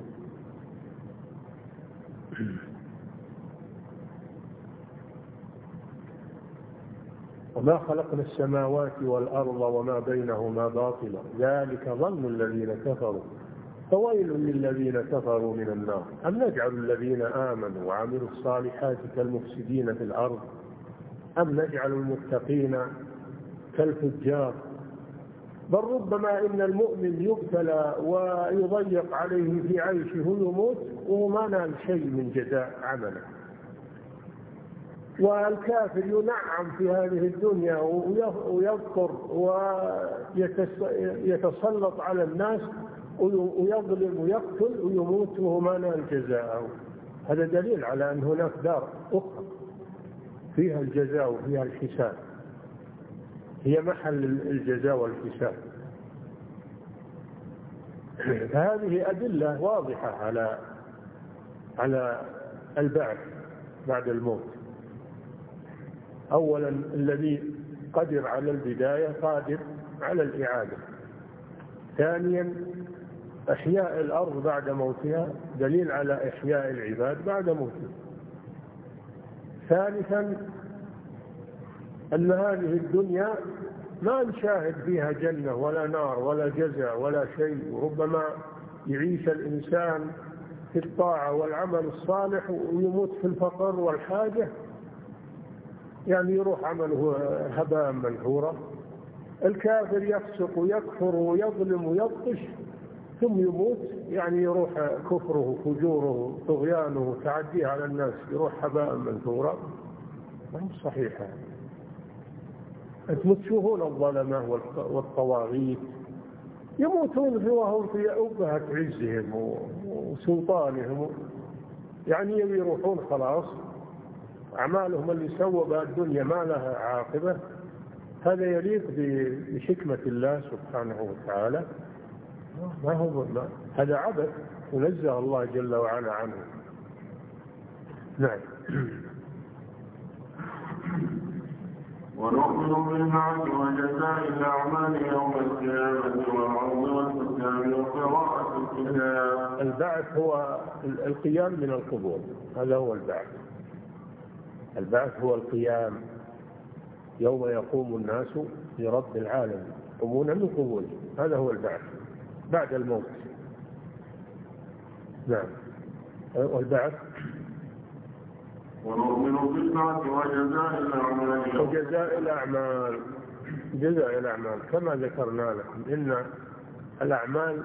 وما خلقنا السماوات والأرض وما بينهما باطلا ذلك ظن الذين كفروا فويل للذين كفروا من النار. أم نجعل الذين آمنوا وعملوا الصالحات كالمفسدين في الأرض أم نجعل المتقين كالفجار. بل ربما إن المؤمن يبتلى ويضيق عليه في عيشه ويموت وما نال شيء من جزاء عمله، والكافر ينعم في هذه الدنيا ويذكر ويتسلط على الناس ويظلم ويقتل ويموت وهو ما نال جزاءه. هذا دليل على أن هناك دار أخرى فيها الجزاء وفيها الحساب، هي محل الجزاء والحساب. هذه أدلة واضحة على البعث بعد الموت. أولا الذي قدر على البداية قادر على الإعادة. ثانيا إحياء الأرض بعد موتها دليل على إحياء العباد بعد موتها. ثالثا أن هذه الدنيا ما نشاهد فيها جنة ولا نار ولا جزاء ولا شيء، وربما يعيش الإنسان في الطاعة والعمل الصالح ويموت في الفقر والحاجة، يعني يروح عمله هباء منثورا. الكافر يفسق ويكفر ويظلم ويبطش ثم يموت، يعني يروح كفره فجوره طغيانه تعديه على الناس يروح هباء منثورا. ما هو صحيح. أنتم تشوفون الظلمة والطواغيت يموتون وهم في أبهة عزهم وسلطانهم، يعني يروحون خلاص أعمالهم اللي سووا بها الدنيا ما لها عاقبة. هذا يليق بحكمة الله سبحانه وتعالى. هذا عبث ونزه الله جل وعلا عنه. نعم. ونؤمن بالبعث وجزاء الأعمال يوم القيامة والعرض والحساب وقراءة الكتاب. البعث هو القيام من القبور، هذا هو البعث. البعث هو القيام يوم يقوم الناس لرب العالمين يقومون من قبورهم، هذا هو البعث بعد الموت. نعم. والبعث ونؤمن بالبعث وجزاء الأعمال. جزاء الأعمال كما ذكرنا لكم إن الأعمال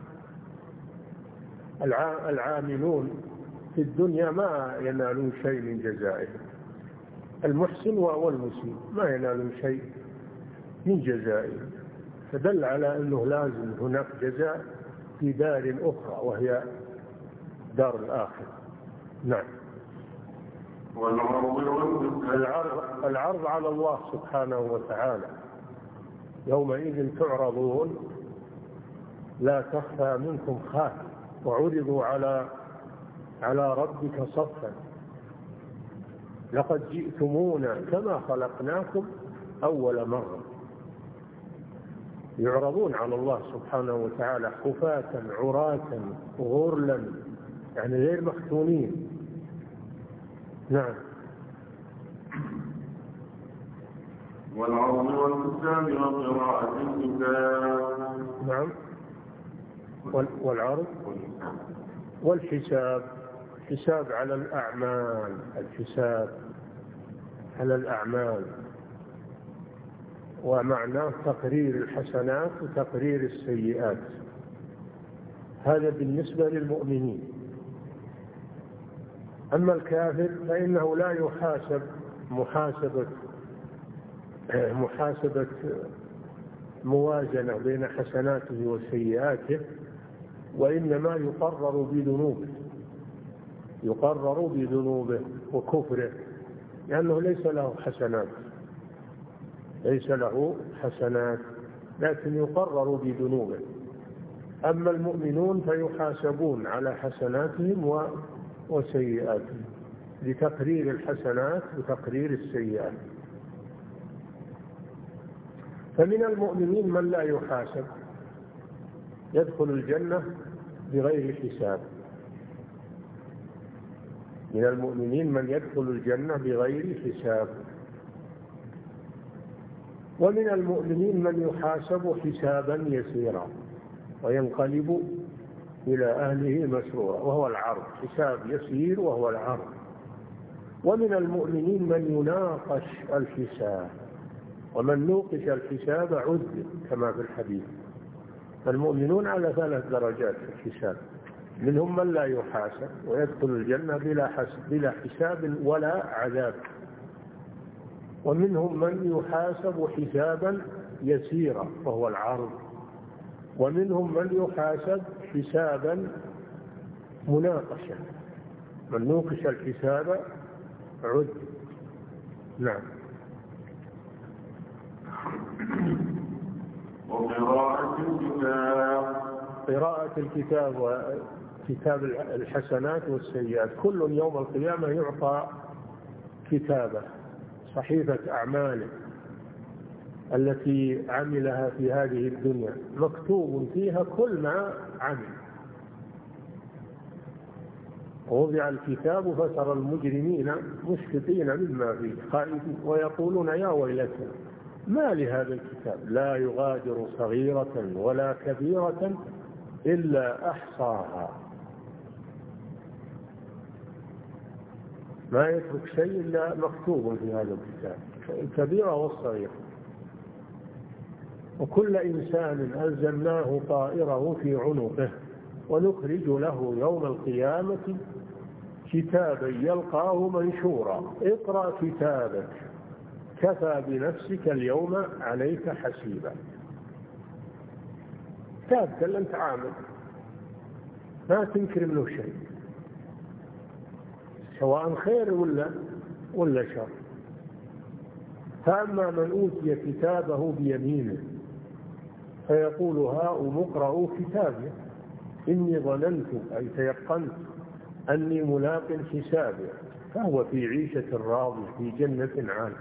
العاملون في الدنيا ما ينالون شيء من جزائهم. المحسن والمسيء ما ينالون شيء من جزائهم، فدل على أنه لازم هناك جزاء في دار أخرى وهي دار الآخرة. نعم. العرض على الله سبحانه وتعالى يومئذ تعرضون لا تخفى منكم خافية وعرضوا على ربك صفا لقد جئتمونا كما خلقناكم أول مرة. يعرضون على الله سبحانه وتعالى خفاة عراة غرلا، يعني غير مختونين. نعم. والعرض والكتاب وقراءة الكتاب. والعرض والحساب. حساب على الأعمال، الحساب على الأعمال، ومعناه تقرير الحسنات وتقرير السيئات. هذا بالنسبة للمؤمنين. أما الكافر فإنه لا يحاسب محاسبة موازنة بين حسناته وسيئاته، وإنما يقرر بذنوبه وكفره، لأنه ليس له حسنات لكن يقرر بذنوبه. أما المؤمنون فيحاسبون على حسناتهم وسيئاتهم لتقرير الحسنات وتقرير السيئات. فمن المؤمنين من لا يحاسب يدخل الجنة بغير حساب. من المؤمنين من يدخل الجنة بغير حساب. ومن المؤمنين من يحاسب حسابا يسيرا وينقلب إلى أهله مسرورا، وهو العرض، حساب يسير وهو العرض. ومن المؤمنين من يناقش الحساب، ومن نوقش الحساب عذب كما في الحديث. فالمؤمنون على 3 درجات في الحساب. منهم من لا يحاسب ويدخل الجنة بلا حساب ولا عذاب، ومنهم من يحاسب حسابا يسيرا وهو العرض، ومنهم من يحاسب حسابا مناقشة، من نوقش الحساب عد. نعم. قراءة الكتاب وكتاب الحسنات والسيئات. كل يوم القيامة يعطى كتابه، صحيفة أعماله التي عملها في هذه الدنيا، مكتوب فيها كل ما عمل. ووضع الكتاب فترى المجرمين مشفقين مما فيه خائفين ويقولون يا ويلتنا ما لهذا الكتاب لا يغادر صغيرة ولا كبيرة إلا أحصاها. ما يترك شيء إلا مكتوب في هذا الكتاب، الكبيرة والصغيرة. وكل إنسان ألزمناه طائره في عنقه ونخرج له يوم القيامة كتابا يلقاه منشورا اقرأ كتابك كفى بنفسك اليوم عليك حسيبا. كتابك لن تعامل، ما تنكر منه شيء، سواء خير ولا شر. فأما من أوتي كتابه بيمينه فيقول هاؤم اقرءوا كتابي إني ظننت أي تيقنت أني ملاق حسابي فهو في عيشة راضية في جنة عالية.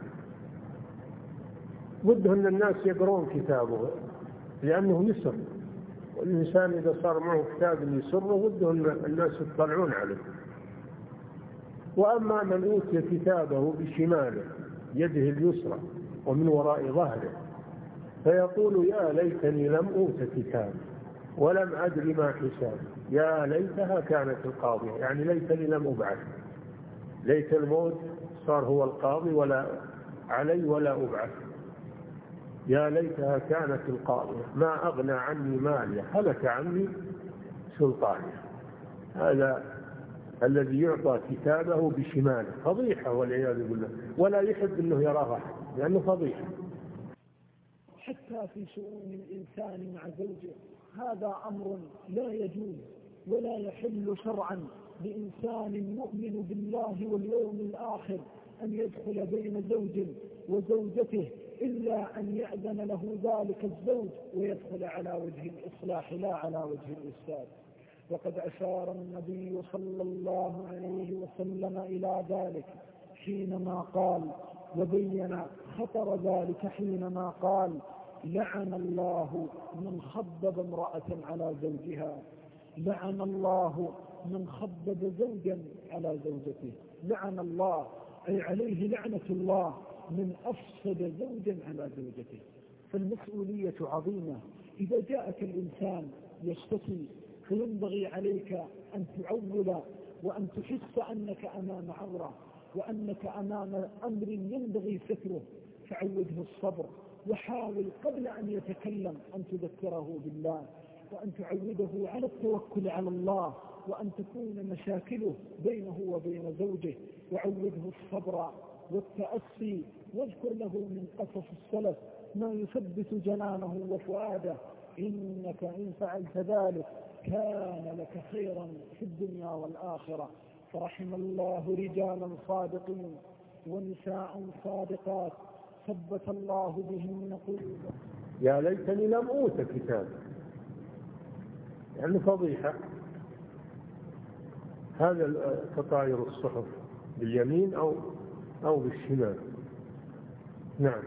وده أن الناس يقرون كتابه لأنه يسر، والإنسان إذا صار معه كتاب يسره وده أن الناس يطلعون عليه. وأما من أوتي كتابه بشماله يده اليسرى ومن وراء ظهره فيقول يا ليتني لم أوت كتابي ولم أدر ما حسابي يا ليتها كانت القاضية، يعني ليتني لم أبعث، ليت الموت صار هو القاضي ولا علي ولا أبعث، يا ليتها كانت القاضية ما أغنى عني مالي هلك عني سلطاني. هذا الذي يعطى كتابه بشماله فضيحة والعياذ بالله، ولا يحب أنه يراه أحد لأنه فضيحة. حتى في شؤون الإنسان مع زوجه هذا أمر لا يجوز ولا يحل شرعا لإنسان مؤمن بالله واليوم الآخر أن يدخل بين زوج وزوجته إلا أن يأذن له ذلك الزوج ويدخل على وجه الإصلاح لا على وجه الإفساد. وقد أشار النبي صلى الله عليه وسلم إلى ذلك حينما قال وبين خطر ذلك حينما قال لعن الله من خبب امرأة على زوجها، لعن الله من خبب زوجا على زوجته، لعن الله أي عليه لعنة الله من أفسد زوجا على زوجته. فالمسؤولية عظيمة. إذا جاءك الإنسان يشتكي، فينبغي عليك أن تعول وأن تحس أنك أمام عورة وأنك أمام أمر ينبغي ستره، فعوده الصبر، وحاول قبل أن يتكلم أن تذكره بالله، وأن تعوده على التوكل على الله، وأن تكون مشاكله بينه وبين زوجه، وعوده الصبر والتأسي، واذكر له من قصص السلف ما يثبت جنانه وفؤاده، إنك إن فعلت ذلك كان لك خيرا في الدنيا والآخرة. فرحم الله رجالا صادقين ونساء صادقات ثبت الله بهن قلوبهم. يا ليتني لم أوت كتاب، يعني فضيحة. هذا تطاير الصحف باليمين أو بالشمال. نعم.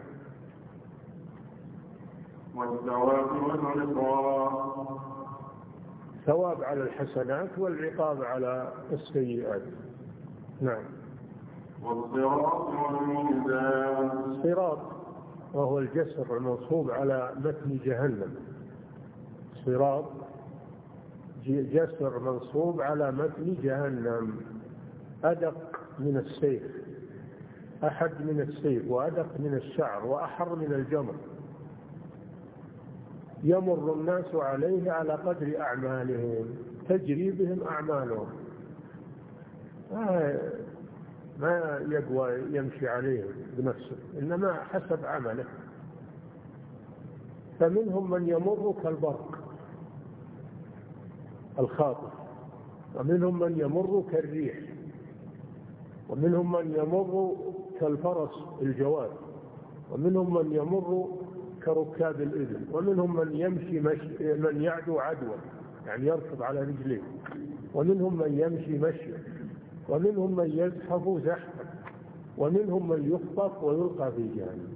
والثواب والعقاب، ثواب على الحسنات والعقاب على السيئات. نعم. والصراط والميزان، الصراط وهو الجسر المنصوب على متن جهنم. صراط جسر منصوب على متن جهنم، أدق من السيف، أحد من السيف، وأدق من الشعر، وأحر من الجمر. يمر الناس عليه على قدر أعمالهم، تجري بهم أعمالهم، ما يقوى يمشي عليه بنفسه، إنما حسب عمله. فمنهم من يمر كالبرق الخاطف، ومنهم من يمر كالريح، ومنهم من يمر كالفرس الجواد، ومنهم من يمر كركاب الإبل، ومنهم من يمشي من يعدو عدوى، يعني يركض على رجليه، ومنهم من يمشي مشيا، ومنهم من يزحف زحفا، ومنهم من يخطف ويلقى في جهنم.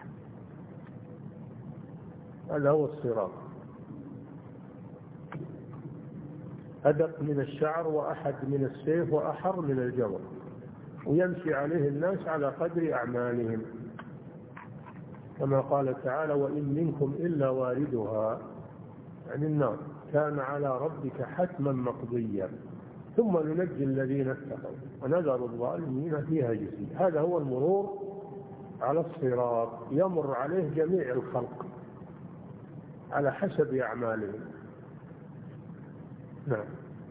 هذا هو الصراط، أدق من الشعر، وأحد من السيف، وأحر من الجمر، ويمشي عليه الناس على قدر أعمالهم، كما قال تعالى: وإن منكم إلا واردها، يعني النار كان على ربك حتما مقضيا ثم ننجي الذين اتقوا ونذر الظالمين فيها جثيا. هذا هو المرور على الصراط، يمر عليه جميع الخلق على حسب أعمالهم. نعم.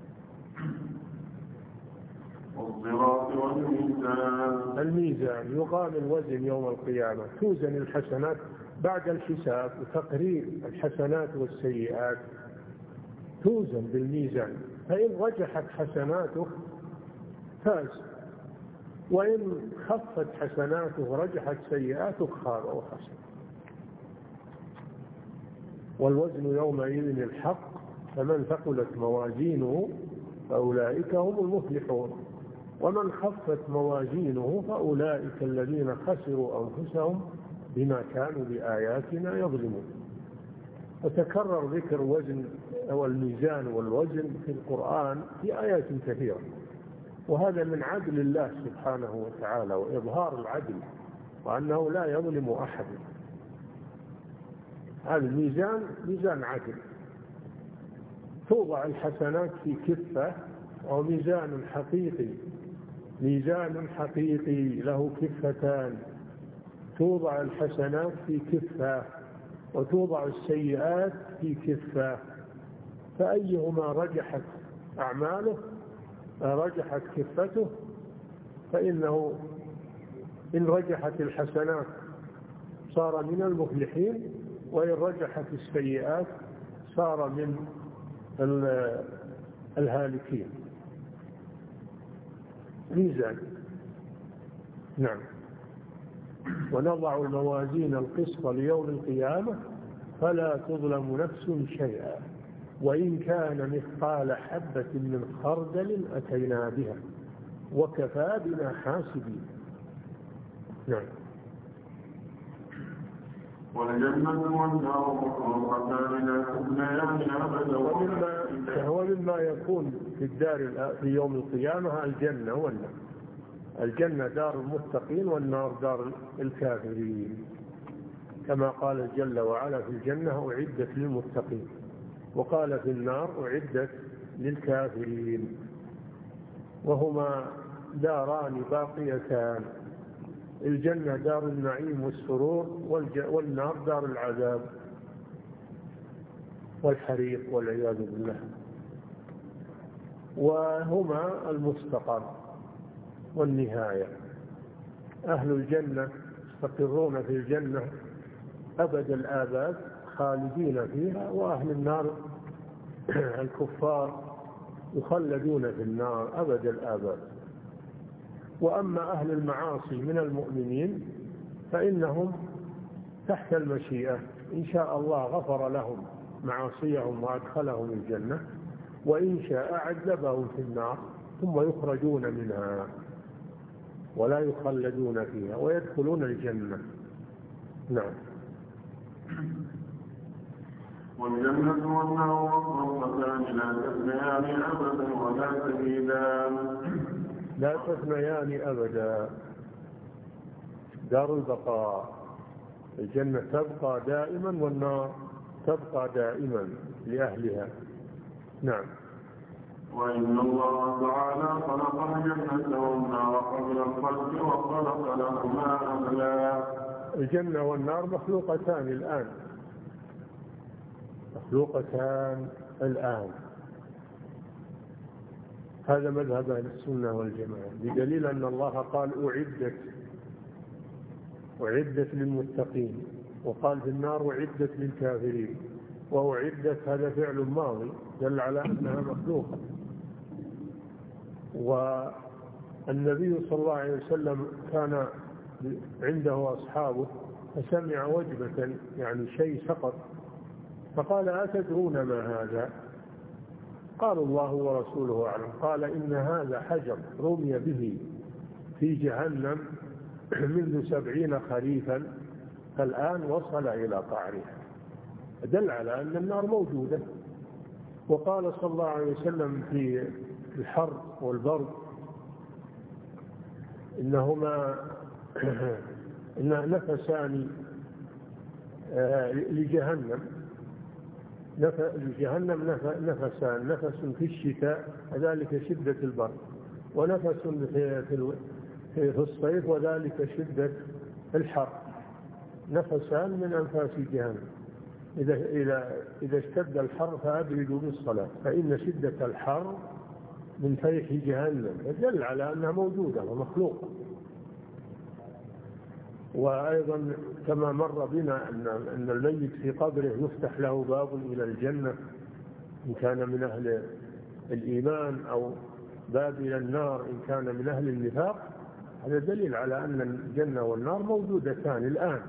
والصراط والميزان، الميزان يقام الوزن يوم القيامة، توزن الحسنات بعد الحساب وتقرير الحسنات والسيئات، توزن بالميزان، فإن رجحت حسناته فاز، وإن خفت حسناته رجحت سيئاته خاب وخسر. والوزن يومئذ الحق، فمن ثقلت موازينه فأولئك هم المفلحون، ومن خفت موازينه فأولئك الذين خسروا أنفسهم بما كانوا بآياتنا يظلمون. وتكرر ذكر وزن أو الميزان والوزن في القرآن في آيات كثيرة، وهذا من عدل الله سبحانه وتعالى وإظهار العدل، وأنه لا يظلم أحد. هذا الميزان ميزان عدل، توضع الحسنات في كفة، أو ميزان حقيقي، ميزان حقيقي له كفتان، توضع الحسنات في كفة وتوضع السيئات في كفة، فأيهما رجحت أعماله رجحت كفته، فإنه إن رجحت الحسنات صار من المفلحين، وإن رجحت السيئات صار من الهالكين. ميزان. نعم. ونضع الموازين القسط ليوم القيامة فلا تظلم نفس شيئا وإن كان مثقال حبة من خردل أتينا بها وكفى بنا حاسبين. نعم. والجنة والنار مخلوقتان لا تبنيان أبدا. وهو مما يكون في يوم القيامة الجنة والنار. الجنة دار المتقين، والنار دار الكافرين، كما قال جل وعلا في الجنة أعدت للمتقين، وقال في النار أعدت للكافرين، وهما داران باقيتان، الجنة دار النعيم والسرور، والنار دار العذاب والحريق والعياذ بالله، وهما المستقر والنهاية. أهل الجنة يستقرون في الجنة أبد الآباد خالدين فيها، وأهل النار الكفار يخلدون في النار أبد الآباد. وأما أهل المعاصي من المؤمنين فإنهم تحت المشيئة، إن شاء الله غفر لهم معاصيهم وأدخلهم الجنة، وإن شاء عذبهم في النار ثم يخرجون منها ولا يخلدون فيها ويدخلون الجنة. نعم. والجنة والنار مخلوقتان لا تفنيان أبدا ولا تزيدان. لا تفنيان أبدا، دار البقاء. الجنة تبقى دائما والنار تبقى دائما لأهلها. نعم. وإن الله تعالى خلق الجنة والنار قبل الخلق وخلق لهما أهلا. الجنة والنار مخلوقتان الآن، مخلوقتان الآن. هذا مذهب أهل السنة والجماعة، بدليل أن الله قال أعدت للمتقين، وقال في النار أعدت للكافرين، وأعدت هذا فعل ماضي دل على أنها مخلوقة. والنبي صلى الله عليه وسلم كان عنده أصحابه فسمع وجبة يعني شيء سقط، فقال أتدرون ما هذا؟ قالوا الله ورسوله أعلم. قال إن هذا حجر رمي به في جهنم منذ 70 خريفا فالآن وصل إلى قعرها، دل على أن النار موجودة. وقال صلى الله عليه وسلم في الحر والبرد إنهما نفسان لجهنم، لجهنم نفسان، نفس في الشتاء وذلك شدة البرد، ونفس في الصيف وذلك شدة الحر، نفسان من أنفاس جهنم. إذا اشتد الحر فأبردوا بالصلاة فإن شدة الحر من فيح جهنم، فدل على أنها موجودة ومخلوقة. وأيضا كما مر بنا أن الميت في قبره يفتح له باب إلى الجنة إن كان من أهل الإيمان، أو باب إلى النار إن كان من أهل النفاق. هذا دليل على أن الجنة والنار موجودتان الآن.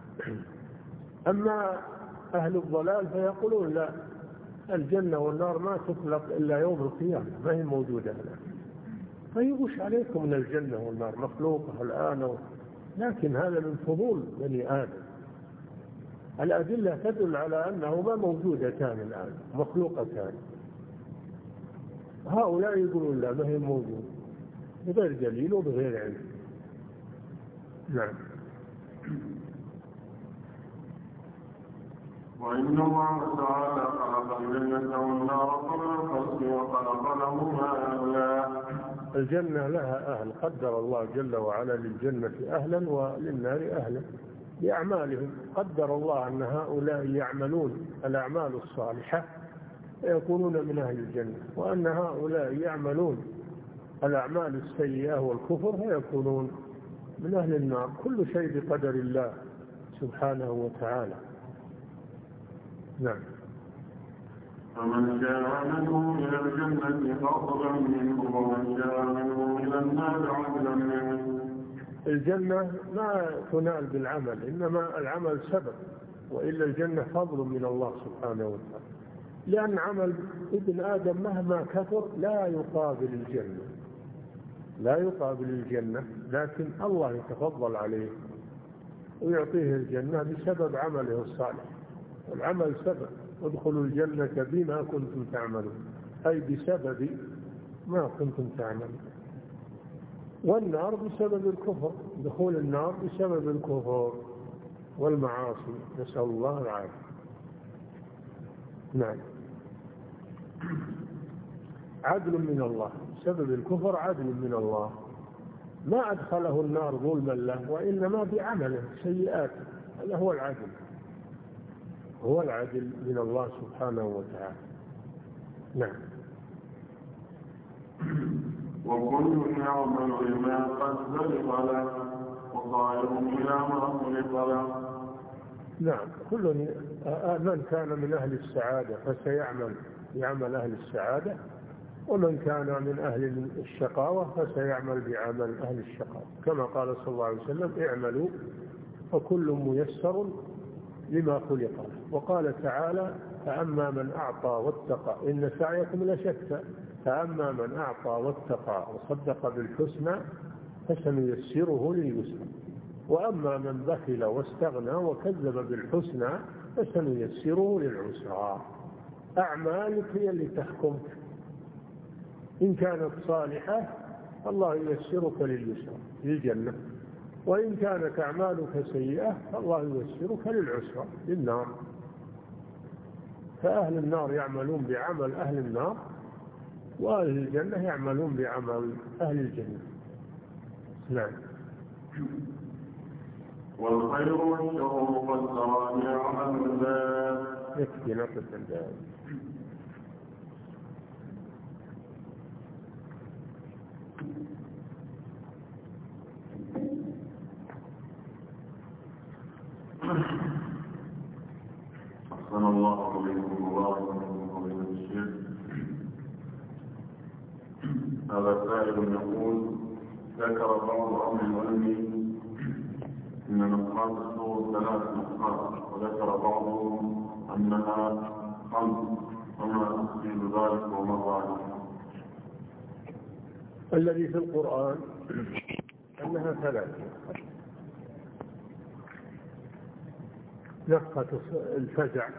أما أهل الضلال فيقولون لا، الجنة والنار ما تطلق إلا يوم القيامة، ما هي موجودة الآن. فيغش عليكم من الجنة والنار مخلوقة الآن، لكن هذا من فضول بني آدم. الأدلة تدل على أنهما موجودتان الآن مخلوقتان. هؤلاء يقولون لا، ما هي موجودة، بغير دليل وبغير علم. نعم. وإن الله تعالى خلق الجنة والنار قبل الخلق وخلق لهما أهلا. الجنة لها أهل، قدر الله جل وعلا للجنة أهلا وللنار أهلا بأعمالهم. قدر الله أن هؤلاء يعملون الأعمال الصالحة يكونون من أهل الجنة، وأن هؤلاء يعملون الأعمال السيئة والكفر فيكونون من أهل النار. كل شيء بقدر الله سبحانه وتعالى. نعم. فمن شاء منهم إلى الجنة فضلا منه، ومن شاء منهم إلى النار عدلا منه. الجنة ما تنال بالعمل، إنما العمل سبب، وإلا الجنة فضل من الله سبحانه وتعالى. لأن عمل ابن آدم مهما كثر لا يقابل الجنة، لا يقابل الجنة، لكن الله يتفضل عليه ويعطيه الجنة بسبب عمله الصالح. العمل سبب، ادخلوا الجنة بما كنتم تعملون، أي بسبب ما كنتم تعملون. والنار بسبب الكفر، دخول النار بسبب الكفر والمعاصي، نسأل الله العافية. نعم. عدل من الله، سبب الكفر عدل من الله، ما أدخله النار ظلما له وإنما بعمله سيئات. هذا هو العدل، هو العدل من الله سبحانه وتعالى. نعم. وكل يعمل لما قد سبق له وصائر إلى ما خلق له. نعم، كل من كان من أهل السعادة فسيعمل بعمل أهل السعادة، ومن كان من أهل الشقاوة فسيعمل بعمل أهل الشقاوة، كما قال صلى الله عليه وسلم: اعملوا فكل ميسر لما خلق له. وقال تعالى: فأما من أعطى واتقى إن سعيكم لشتى، فأما من أعطى واتقى وصدق بالحسنى فسنيسره لليسرى، وأما من بخل واستغنى وكذب بالحسنى فسنيسره للعسرى. أعمالك هي اللي تحكمك، إن كانت صالحة فالله ييسرك لليسرى للجنة، وإن كانت أعمالك سيئة فالله ييسرك للعسرى للنار. فأهل النار يعملون بعمل أهل النار، وأهل الجنة يعملون بعمل أهل الجنة. نعم. والخير والشر والسراب عمل الله. يكفي نقص الباب. أحسن الله عليكم وبارك فضيلة الشيخ. هذا سائل يقول: ذكر بعض أهل العلم إن نفحات الصور 3 نفحات، وذكر بعضهم أنها 5، وما تفصيل ذلك وما ذلك؟ الذي في القرآن أنها 3: نفخة الفزع،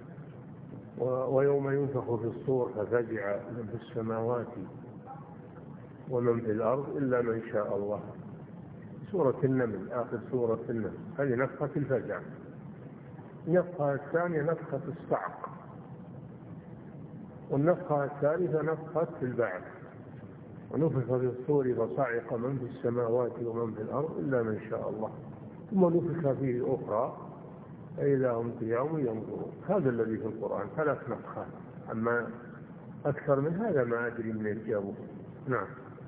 ويوم ينفخ في الصور ففزع من في السماوات ومن في الأرض إلا من شاء الله. سورة النمل، آخر سورة النمل، هذه نفخة الفزع. النفخة الثانية نفخة الصعق، والنفخة الثالثة نفخة البعث. ونفخ في الصور فصعق من في السماوات ومن في الأرض إلا من شاء الله، ثم نفخ فيه أخرى فإذا هم قيام ينظرون. هذا الذي في القرآن 3 نفخات، أما أكثر من هذا ما أدري من الجابه. نعم.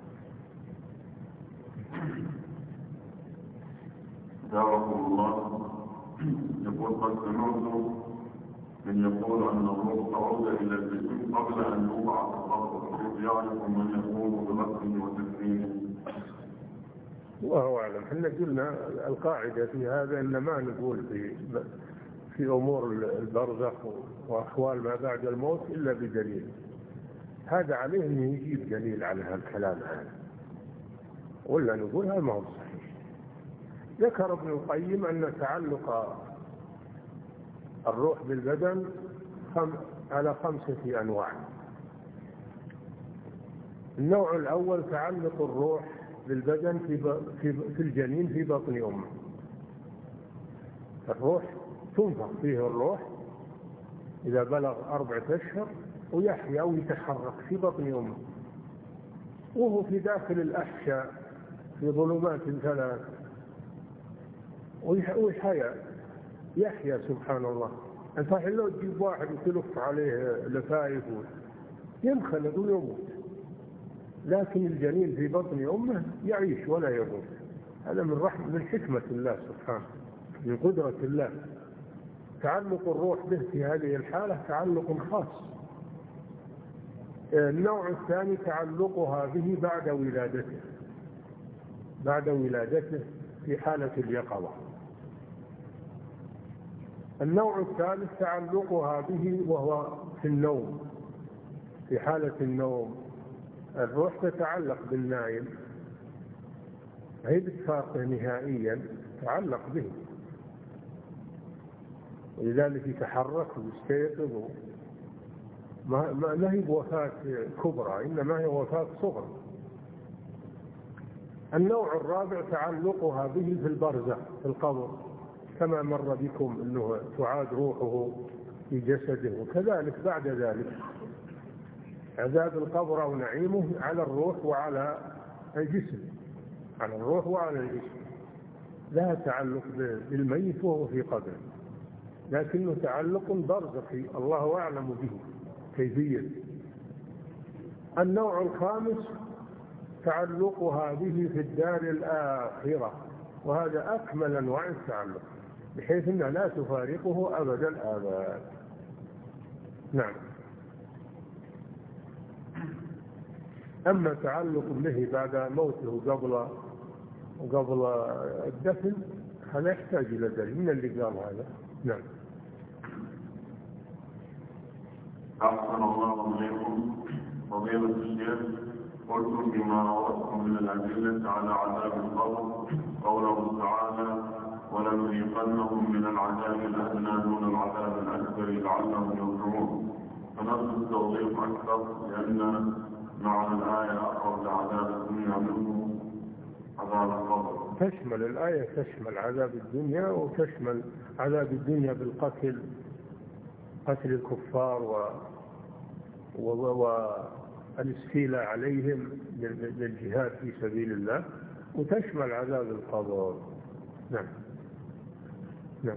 جزاكم الله. يقول: قد سمعت من يقول أن الروح تعود إلى الجسم قبل أن يوقع في الأرض، يعرف من يقوم بمسحه وتكفينه. الله أعلم. احنا قلنا القاعدة في هذا أن ما نقول في أمور البرزخ وأحوال ما بعد الموت إلا بدليل. هذا عليه أن يجيب دليل على هالكلام هذا، ولا نقول هذا ما هو صحيح. ذكر ابن القيم أن تعلق الروح بالبدن على 5 أنواع. النوع الأول تعلق الروح بالبدن في الجنين في بطن أمه. الروح تنفخ فيه الروح إذا بلغ 4 أشهر ويحيا ويتحرك في بطن أمه، وهو في داخل الأحشاء في ظلمات 3 يحيا سبحان الله. أنت لو تجيب واحد وتلف عليه لفائف ينخلد ويموت، لكن الجنين في بطن أمه يعيش ولا يموت. هذا من حكمة الله سبحانه، من قدرة الله. تعلق الروح به في هذه الحالة تعلق خاص. النوع الثاني تعلقها به بعد ولادته في حالة اليقظة. النوع الثالث تعلقها به وهو في النوم، في حالة النوم. الروح تتعلق بالنائم، هي بتفارقه نهائيا، تعلق به، ولذلك يتحرك ويستيقظ. ما هي بوفاة كبرى، إنما هي وفاة صغرى. النوع الرابع تعلقها به في البرزخ في القبر، كما مر بكم أنه تعاد روحه في جسده، وكذلك بعد ذلك عذاب القبر أو نعيمه على الروح وعلى الجسم، على الروح وعلى الجسم، لا تعلق بالميت وهو في قبره، لكنه تعلق برزخي الله أعلم به كيفية. النوع الخامس تعلقها به في الدار الآخرة، وهذا أكمل أنواع التعلق بحيث أنها لا تفارقه أبد الآباد. نعم. أما تعلق به بعد موته قبل الدفن هذا يحتاج إلى دليل من اللي قال هذا. نعم. أحسن الله إليكم فضيلة الشيخ، قلت بما وردتم من الأدلة على عذاب القبر قوله تعالى ولنذيقنهم من العذاب الأدنى دون العذاب الأكبر لعلهم يرجعون، فنرجو التوضيح أكثر لأن معنى الآية أقرب لعذاب الدنيا منه عذاب القبر. تشمل الآية تشمل عذاب الدنيا وتشمل عذاب الدنيا بالقتل، قتل الكفار والاستيلاء عليهم للجهاد في سبيل الله، وتشمل عذاب القبر. نعم. نعم.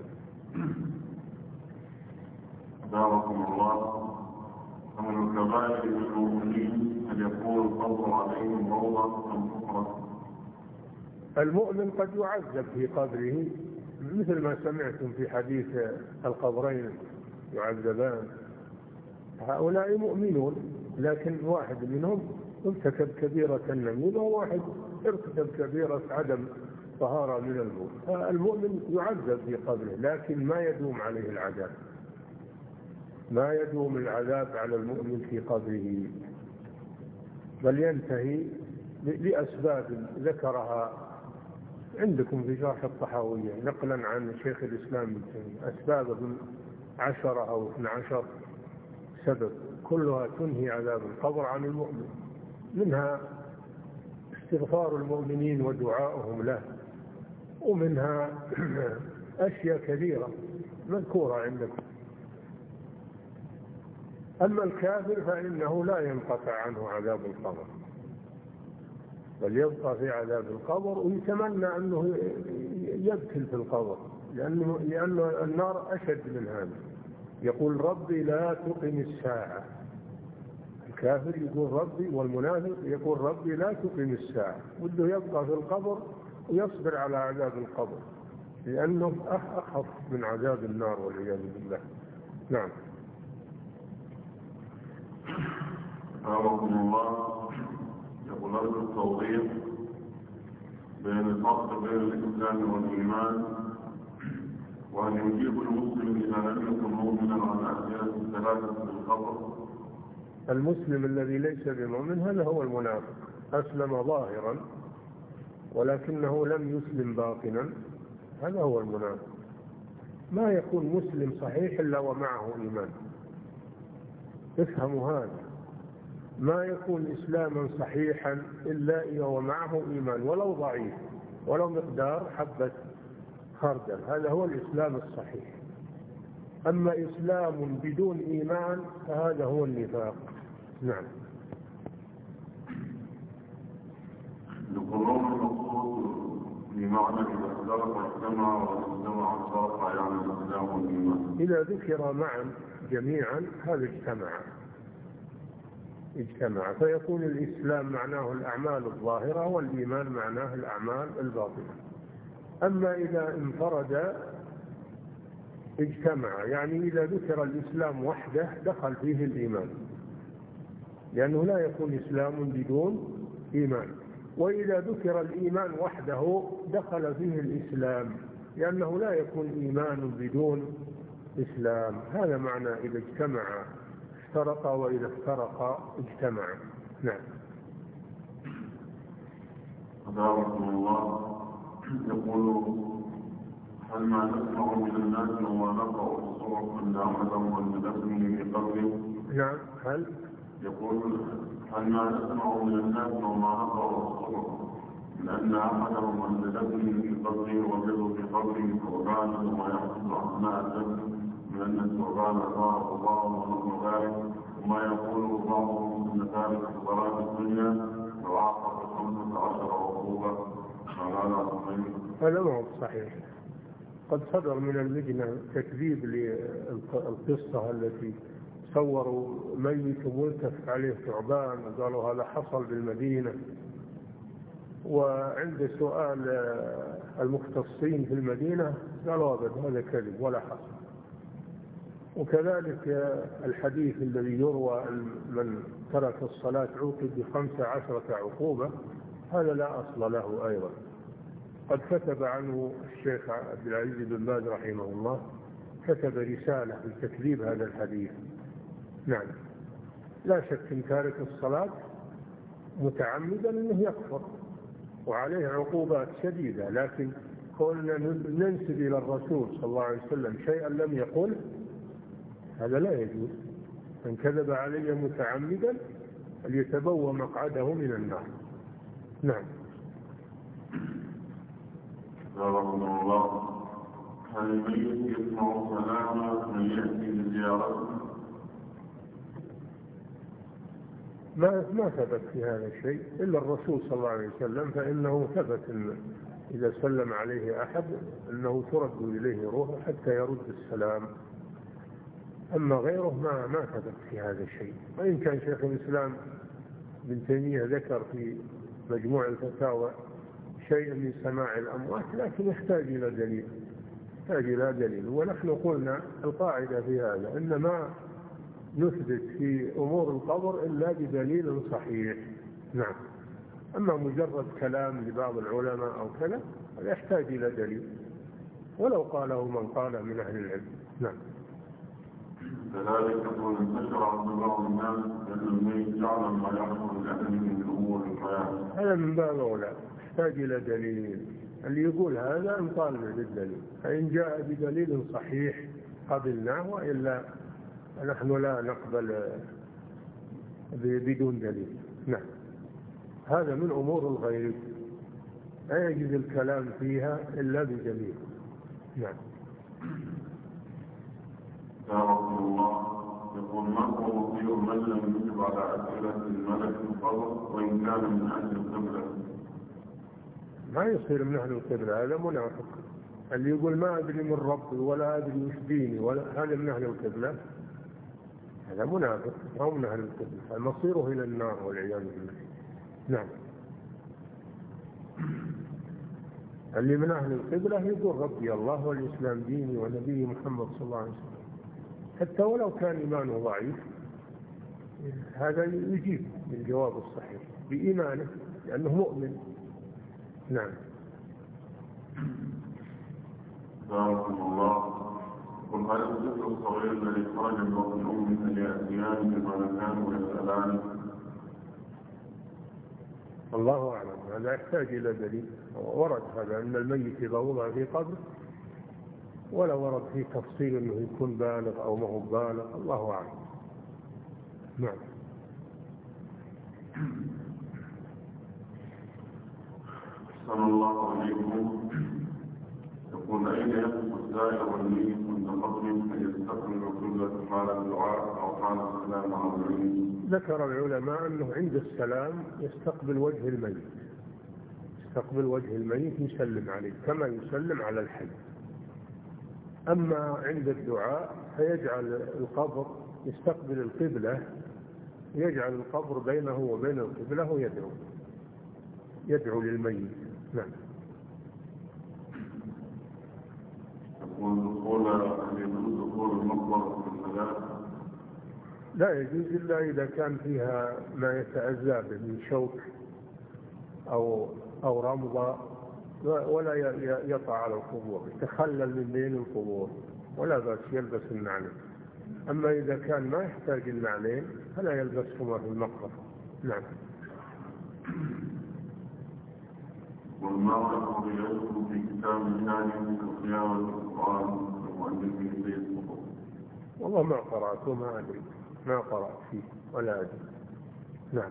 باركم الله. ومن الكبائر المؤمنين أن يكون القبر عليهم روضة أم حفرة. المؤمن قد يعذب في قبره مثل ما سمعتم في حديث القبرين يعذبان، هؤلاء مؤمنون لكن واحد منهم ارتكب كبيرة النميمة وواحد ارتكب كبيرة عدم طهارة من البول، فالمؤمن يعذب في قبره لكن ما يدوم عليه العذاب، ما يدوم العذاب على المؤمن في قبره، بل ينتهي لأسباب ذكرها عندكم في شرح الطحاوية نقلا عن شيخ الإسلام ابن تيمية، أسباب 10 أو 12 سبب كلها تنهي عذاب القبر عن المؤمن، منها استغفار المؤمنين ودعائهم له، ومنها أشياء كثيرة مذكورة عندكم. أما الكافر فإنه لا ينقطع عنه عذاب القبر، بل يبقى في عذاب القبر ويتمنى أنه يدخل في القبر، لأن النار أشد من هذا. يقول ربي لا تقم الساعة، الكافر يقول ربي، والمنافق يقول ربي لا تقم الساعة، وده يبقى في القبر ويصبر على عذاب القبر لأنه أخف من عذاب النار والعياذ بالله. نعم. باركم الله. يقول أرجو التوضيح بين الفرق بين الإسلام والإيمان، وأن يجيب المسلم إذا لم يكن مؤمنا على أسئلة الثلاثة في القبر. المسلم الذي ليس بمؤمن هذا هو المنافق، أسلم ظاهرا ولكنه لم يسلم باطنا، هذا هو المنافق. ما يكون مسلم صحيح إلا ومعه إيمان، افهموا هذا، ما يكون إسلاما صحيحا إلا ومعه إيمان ولو ضعيف، ولو مقدار حبة خردل، هذا هو الإسلام الصحيح. أما إسلام بدون إيمان فهذا هو النفاق. نعم. يقولون المقصود بمعنى إذا اختلف اجتمع واجتمع اختلف يعني الإسلام والإيمان، إذا ذكر معا جميعا هذا اجتمع فيكون الإسلام معناه الأعمال الظاهرة والإيمان معناه الأعمال الباطنة. أما إذا انفرد اجتمع، يعني إذا ذكر الإسلام وحده دخل فيه الإيمان، لأنه لا يكون إسلام بدون إيمان، وإذا ذكر الإيمان وحده دخل فيه الإسلام، لأنه لا يكون إيمان بدون إسلام. هذا معنى إذا اجتمع افترق، وإذا افترق اجتمع. نعم. باركم الله. يقول هل ما نسمع من الناس وما نقرأ في الصحف أن أحدهم أن دفنه بقبره؟ نعم. هل يقول هل ما نسمع من الناس وما نقرأ في الصحف من أن أحدهم أن دفنه بقبره وجدوا في قبره ثعبانا وما يحصل أثناء الدفن من أن الثعبان صار الله ونحن ذلك، وما يقول بعضهم هذا ما هو صحيح. قد صدر من اللجنة تكذيب للقصة التي صوروا ميت ملتف عليه ثعبان وقالوا هذا حصل بالمدينة، وعند سؤال المختصين في المدينة قالوا أبدا هذا كذب ولا حصل. وكذلك الحديث الذي يروى من ترك الصلاة عوقب ب15 عقوبة، هذا لا أصل له أيضا. قد كتب عنه الشيخ عبد العزيز بن باز رحمه الله، كتب رسالة لتكذيب هذا الحديث. نعم، لا شك ان تارك الصلاة متعمدا انه يكفر وعليه عقوبات شديدة، لكن كوننا ننسب الى الرسول صلى الله عليه وسلم شيئا لم يقل هذا لا يجوز. من كذب علي متعمدا فليتبوأ مقعده من النار. نعم. رحمه الله. هل الميت يسمع كلام من يأتي لزيارته؟ ما ثبت في هذا الشيء إلا الرسول صلى الله عليه وسلم، فإنه ثبت إن إذا سلم عليه أحد أنه ترد إليه روحه حتى يرد السلام. أما غيره ما ثبت في هذا الشيء. وإن كان شيخ الإسلام ابن تيمية ذكر في مجموع الفتاوى شيء من سماع الأموات، لكن يحتاج إلى دليل. ونحن قلنا القاعدة في هذا إن ما نثبت في أمور القبر إلا بدليل صحيح. نعم. أما مجرد كلام لبعض العلماء أو كذا يحتاج إلى دليل، ولو قاله من قال من أهل العلم. نعم. كذلك يقول انتشر عند بعض الناس أن الميت يعلم ما يحصل لأهله من أمور الحياة. هذا من باب أولى، يحتاج إلى دليل. اللي يقول هذا نطالب بالدليل، فإن جاء بدليل صحيح قبلناه، وإلا نحن لا نقبل بدون دليل. نعم. هذا من أمور الغيب لا يجوز الكلام فيها إلا بدليل. نعم. يا رسول الله، يقول ما هو وصي من لم يجب على أسئلة الملك القبر وإن كان من أهل القبلة؟ ما يصير من أهل القبلة، هذا منافق. اللي يقول ما أدري من ربي ولا أدري وش ديني ولا، هذا من أهل القبلة، هذا منافق أو من أهل القبلة، مصيره إلى النار والعياذ بالله. نعم. اللي من أهل القبلة يقول ربي الله والإسلام ديني ونبي محمد صلى الله عليه وسلم، حتى ولو كان إيمانه ضعيف، هذا يجيب بالجواب الصحيح بإيمانه لأنه مؤمن. نعم. بارك الله. قل هل الطفل الصغير الذي خرج من بطن أمه يأتيان بما كانوا ويسألان؟ الله أعلم، هذا يحتاج إلى دليل. ورد هذا أن الميت إذا وضع في قبر، ولا ورد فيه تفصيل أنه يكون بالغ أو ما هو بالغ، الله أعلم. نعم. صلى الله عليكم. يقول أين يقف الزائر والميت عند قبره فيستقبل القبلة حال الدعاء أو حال السلام على الميت؟ ذكر العلماء أنه عند السلام يستقبل وجه الميت، يستقبل وجه الميت يسلم عليه كما يسلم على الحي. أما عند الدعاء فيجعل القبر يستقبل القبلة، يجعل القبر بينه وبين القبلة يدعو للميت. نعم. يجوز دخول المقبرة في الصلاة؟ لا يجوز إلا إذا كان فيها ما يتأذى به من شوك أو رمضة، ولا يطع على القبور، يتخلل من بين القبور، ولا بأس يلبس النعلين. أما إذا كان ما يحتاج النعلين فلا يلبسهما في المقبرة. نعم. والما يقول يذكر في كتاب ثاني كقيامة القرآن ومؤلفه سيد الصدور؟ والله ما قرأت وما أدري، ما قرأت فيه ولا أدري. نعم.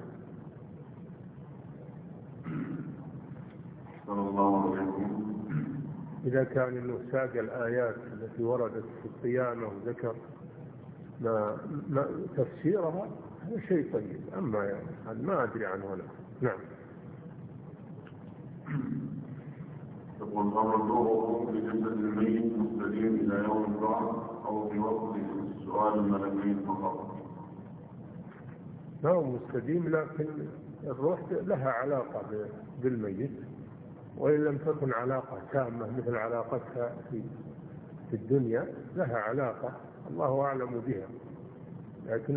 صلى الله عليكم. إذا كان إنه ساق الآيات التي وردت في القيامة وذكر ما تفسيرها، هذا شيء طيب. أما يعني ما أدري عنه أنا. نعم. يقول الرجوع لجسد الميت مستديم إلى يوم البعث أو في وقت سؤال الملكين فقط؟ ما هو مستديم، لكن الروح لها علاقة بالميت، وإن لم تكن علاقة تامة مثل علاقتها في الدنيا، لها علاقة الله أعلم بها. لكن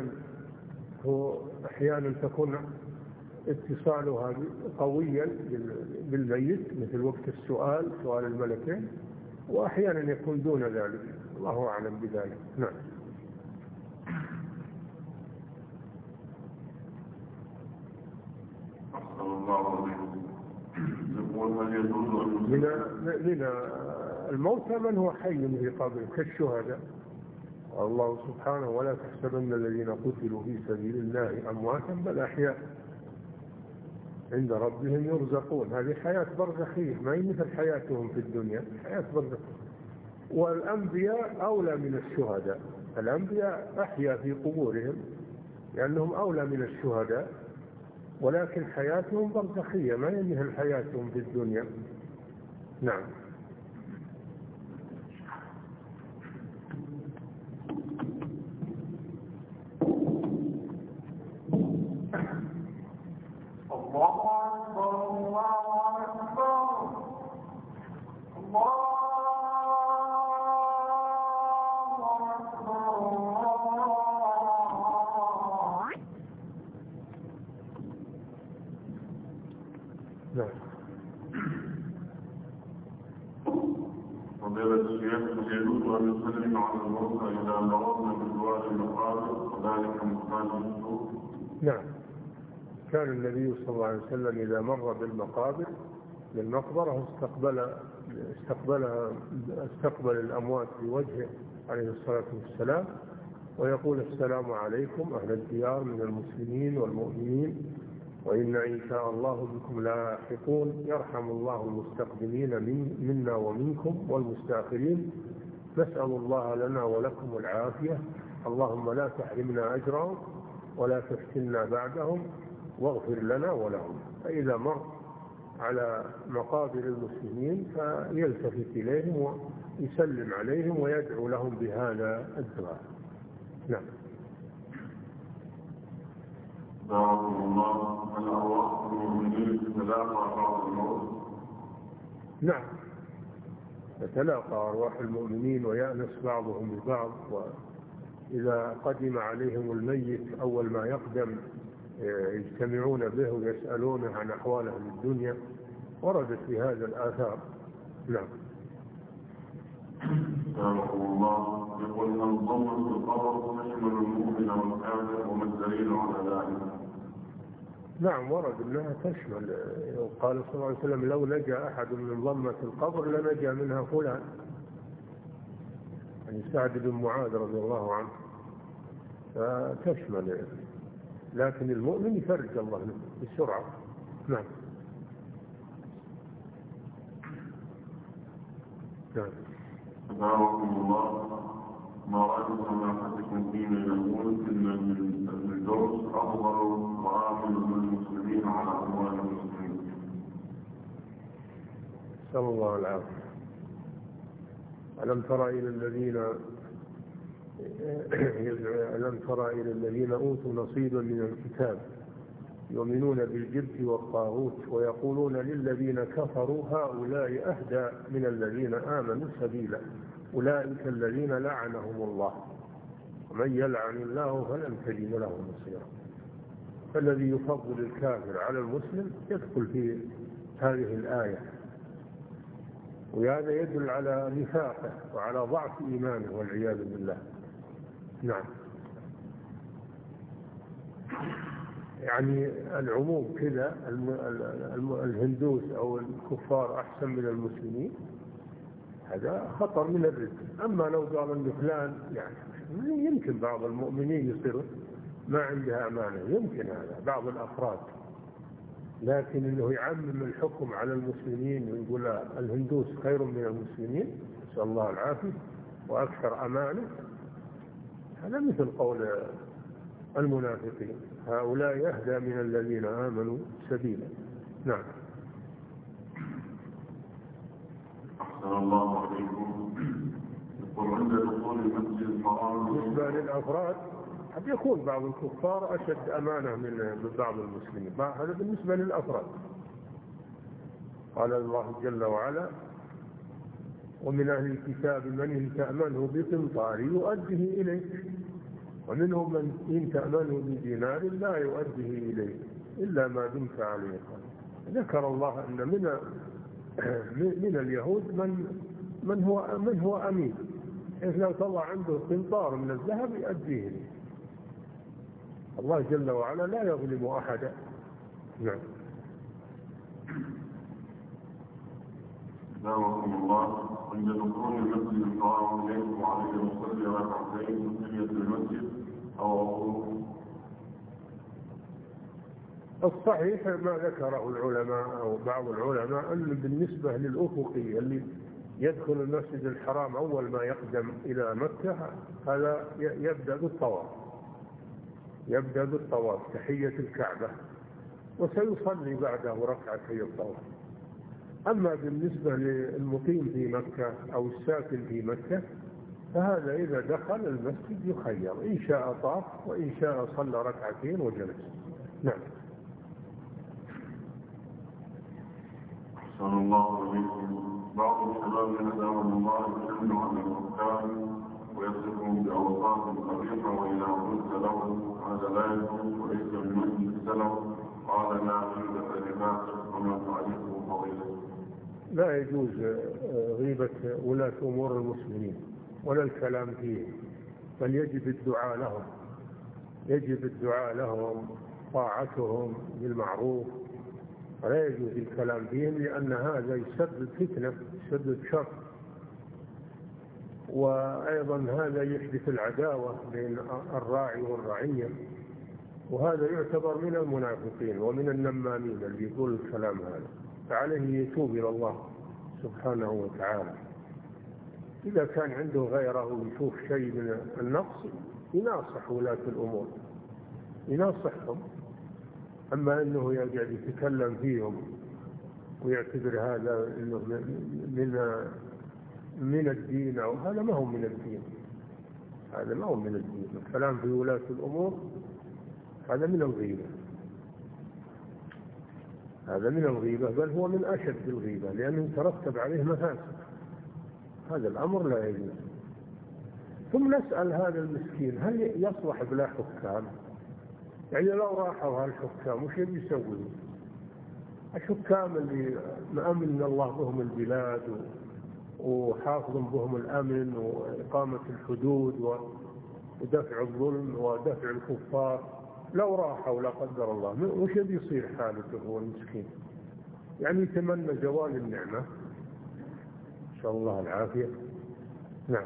أحيانا تكون اتصالها قويا بالميت مثل وقت سؤال الملكين، وأحيانا يكون دون ذلك، الله أعلم بذلك. نعم. أحسن الله عليكم. يقول هل يجوز من الموتى من هو حي في قبره كالشهداء. الله سبحانه ولا تحسبن الذين قتلوا في سبيل الله أمواتا بل أحياء عند ربهم يرزقون. هذه حياة برزخية، ما هي مثل حياتهم في الدنيا، حياة برزخية. والأنبياء أولى من الشهداء، الأنبياء أحيا في قبورهم لأنهم أولى من الشهداء، ولكن حياتهم برزخية ما هي مثل حياتهم في الدنيا. نعم. فضيلة الشيخ، يجوز أن نسلم على الموتى إذا مرضنا بزوال المقابر وذلك مخالف السوء؟ نعم، كان النبي صلى الله عليه وسلم إذا مر بالمقبرة استقبل الأموات بوجهه عليه الصلاة والسلام، ويقول: السلام عليكم أهل الديار من المسلمين والمؤمنين، وإنا إن شاء الله بكم لاحقون، يرحم الله المستقدمين منا ومنكم والمستأخرين، نسأل الله لنا ولكم العافية، اللهم لا تحرمنا أجرهم ولا تفتنا بعدهم واغفر لنا ولهم. فإذا مر على مقابر المسلمين فيلتفت إليهم ويسلم عليهم ويدعو لهم بهذا الدعاء. نعم. بارك الله. هل أرواح المؤمنين تتلاقى بعد الموت؟ نعم، تتلاقى أرواح المؤمنين ويأنس بعضهم ببعض، وإذا قدم عليهم الميت أول ما يقدم يجتمعون به ويسألونه عن أحواله في الدنيا، وردت في هذا الآثار. نعم. بارك الله. يقول: هل ضمن القبر تشمل المؤمن والكافر وما الدليل على ذلك؟ نعم، ورد أنها تشمل. قال صلى الله عليه وسلم: لو نجا أحد من ضمة القبر لنجا منها فلان، يعني سعد بن معاذ رضي الله عنه، فتشمل، لكن المؤمن يفرج الله بسرعة. نعم. نعم. بارك الله. ما رأي سماحتكم فيما يقول إن الفردوس أفضل وآمن للمسلمين على أموال المسلمين؟ نسأل الله العافية. ألم تر إلى الذين أوتوا نصيبا من الكتاب يؤمنون بالجبت والطاغوت ويقولون للذين كفروا هؤلاء أهدى من الذين آمنوا سبيلا أولئك الذين لعنهم الله ومن يلعن الله فلن تجد له نصيرا. فالذي يفضل الكافر على المسلم يدخل في هذه الآية، وهذا يدل على نفاقه وعلى ضعف إيمانه والعياذ بالله. نعم. يعني العموم كذا الهندوس أو الكفار أحسن من المسلمين، هذا خطر من الرزق. أما لو قال أن فلان، يعني يمكن بعض المؤمنين يصير ما عندها أمانة، يمكن هذا بعض الأفراد، لكن أنه يعمم الحكم على المسلمين ويقول الهندوس خير من المسلمين نسأل الله العافية وأكثر أمانة، هذا مثل قول المنافقين هؤلاء يهدى من الذين آمنوا سبيلا. نعم. أحسن الله عليكم. يقول عند دخول المسجد الحرام بالنسبة للأفراد قد يكون بعض الكفار أشد أمانة من بعض المسلمين، هذا بالنسبة للأفراد. قال الله جل وعلا: ومن أهل الكتاب من إن تأمنه بقنطار يؤديه إليك ومنهم من إن تأمنه بدينار لا يؤديه إليك إلا ما دمت عليه. ذكر الله أن من اليهود من هو أمين، إذ لو طلع عنده قنطار من الذهب يؤديه إليه. الله جل وعلا لا يظلم أحدا. نعم. دعوكم الله. عند دخول المسجد الحرام يجب عليه أن يصلي ركعتين في تحية المسجد أو الصحيح ما ذكره العلماء أو بعض العلماء أن بالنسبة للأفقي اللي يدخل المسجد الحرام أول ما يقدم إلى مكة هذا يبدأ بالطواف تحية الكعبة، وسيصلي بعده ركعتي الطواف. أما بالنسبة للمقيم في مكة أو الساكن في مكة فهذا إذا دخل المسجد يخير، إن شاء طاف وإن شاء صلى ركعتين وجلس. نعم. أحسن الله عليكم. بعض الشباب يهداهم الله يشن عن الحكام ويصفهم بأوصاف قبيحة، وإذا قلت له هذا لا يجوز وليس من وجه السلف قال لا غيبة لفاسق وما تعرفه فضيلة. لا يجوز غيبة ولاة أمور المسلمين ولا الكلام فيهم، بل يجب الدعاء لهم طاعتهم بالمعروف، ولا يجوز الكلام فيهم، لأن هذا يسبب فتنة، يسبب شر، وأيضا هذا يحدث العداوة بين الراعي والرعية، وهذا يعتبر من المنافقين ومن النمامين اللي يقول الكلام هذا. فعليه يتوب إلى الله سبحانه وتعالى. إذا كان عنده غيره ويشوف شيء من النقص يناصح ولاة الأمور، يناصحهم. أما أنه يقعد يتكلم فيهم ويعتبر هذا إنه من الدين أو هذا ما هو من الدين، هذا ما هو من الدين. الكلام في ولاة الأمور هذا من الغيبة، هذا من الغيبة، بل هو من أشد الغيبة، لأنه يترتب عليه مفاسد. هذا الأمر لا يجوز. ثم نسأل هذا المسكين هل يصلح بلا حكام؟ يعني لو راحوا هالحكام وش يسوي؟ الحكام اللي مأمن الله بهم البلاد وحافظ بهم الأمن وإقامة الحدود ودفع الظلم ودفع الكفار، لو راحوا لا قدر الله وش يصير حالته هو المسكين؟ يعني يتمنى زوال النعمة، إن شاء الله العافية. نعم.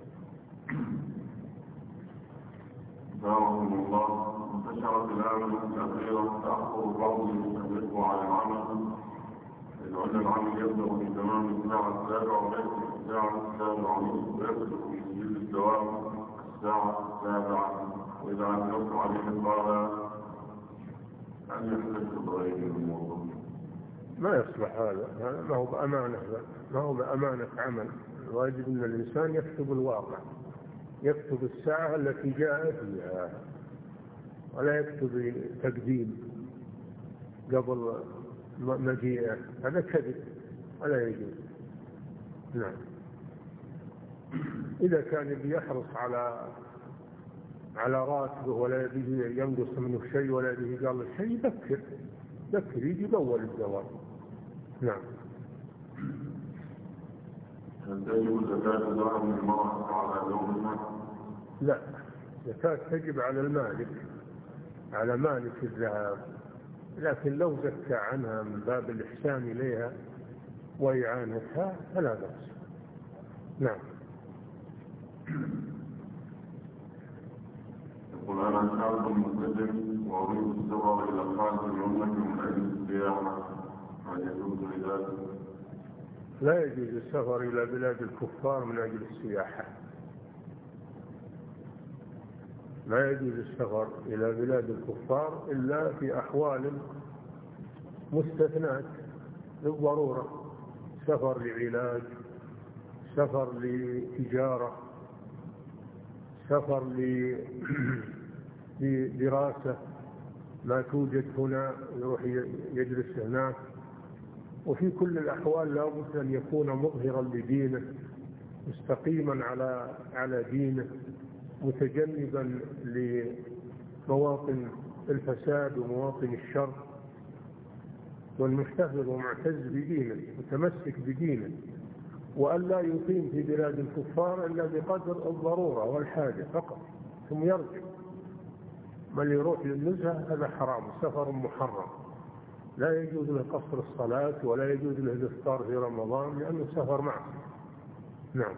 دعوكم الله. انتشرت الآن الأخيرة تأخر بعض المستهلكوا على العمل، لأن العمل يبدأ في تمام الساعة 7 وليس في الساعة 7:30، ويبدأ في تسجيل الدوام الساعة 7، وإذا أنزلت عليه قال أن يحتج بغير الموضوع. ما يصلح هذا ما هو بأمانة، ما هو بأمانة عمل. الواجب أن الإنسان يكتب الواقع، يكتب الساعة التي جاء فيها، ولا يكتب تقديم قبل مجيئه، هذا كذب ولا يجوز. نعم. إذا كان بيحرص على راتبه ولا يبيه ينقص منه شيء ولا يبيه قال شيء، ذكر يجي بأول الزواج. نعم. هل تجب زكاة ذهب المرأة على زوجها؟ لا، زكاة تجب على المالك، على مالك الذهب، لكن لو زكى عنها من باب الإحسان إليها وإعانتها فلا بأس. نعم. يقول أنا شاب ملتزم وأريد السفر إلى خارج المملكة من أجل السياحة، هل يجوز لذلك؟ لا يجوز السفر إلى بلاد الكفار من أجل السياحة، لا يجوز السفر إلى بلاد الكفار إلا في أحوال مستثنات للضرورة، سفر لعلاج سفر لتجارة، سفر لدراسة ما توجد هنا يروح يجلس هناك. وفي كل الأحوال لا بد أن يكون مظهرا لدينه، مستقيما على دينه، متجنبا لمواطن الفساد ومواطن الشر، والمحتفظ ومعتز بدينه متمسك بدينه، وأن لا يقيم في بلاد الكفار إلا بقدر الضرورة والحاجة فقط ثم يرجع. من يروح للنزهة هذا حرام، سفر محرم، لا يجوز له قصر الصلاة ولا يجوز له الإفطار في رمضان لأنه سفر معه. نعم.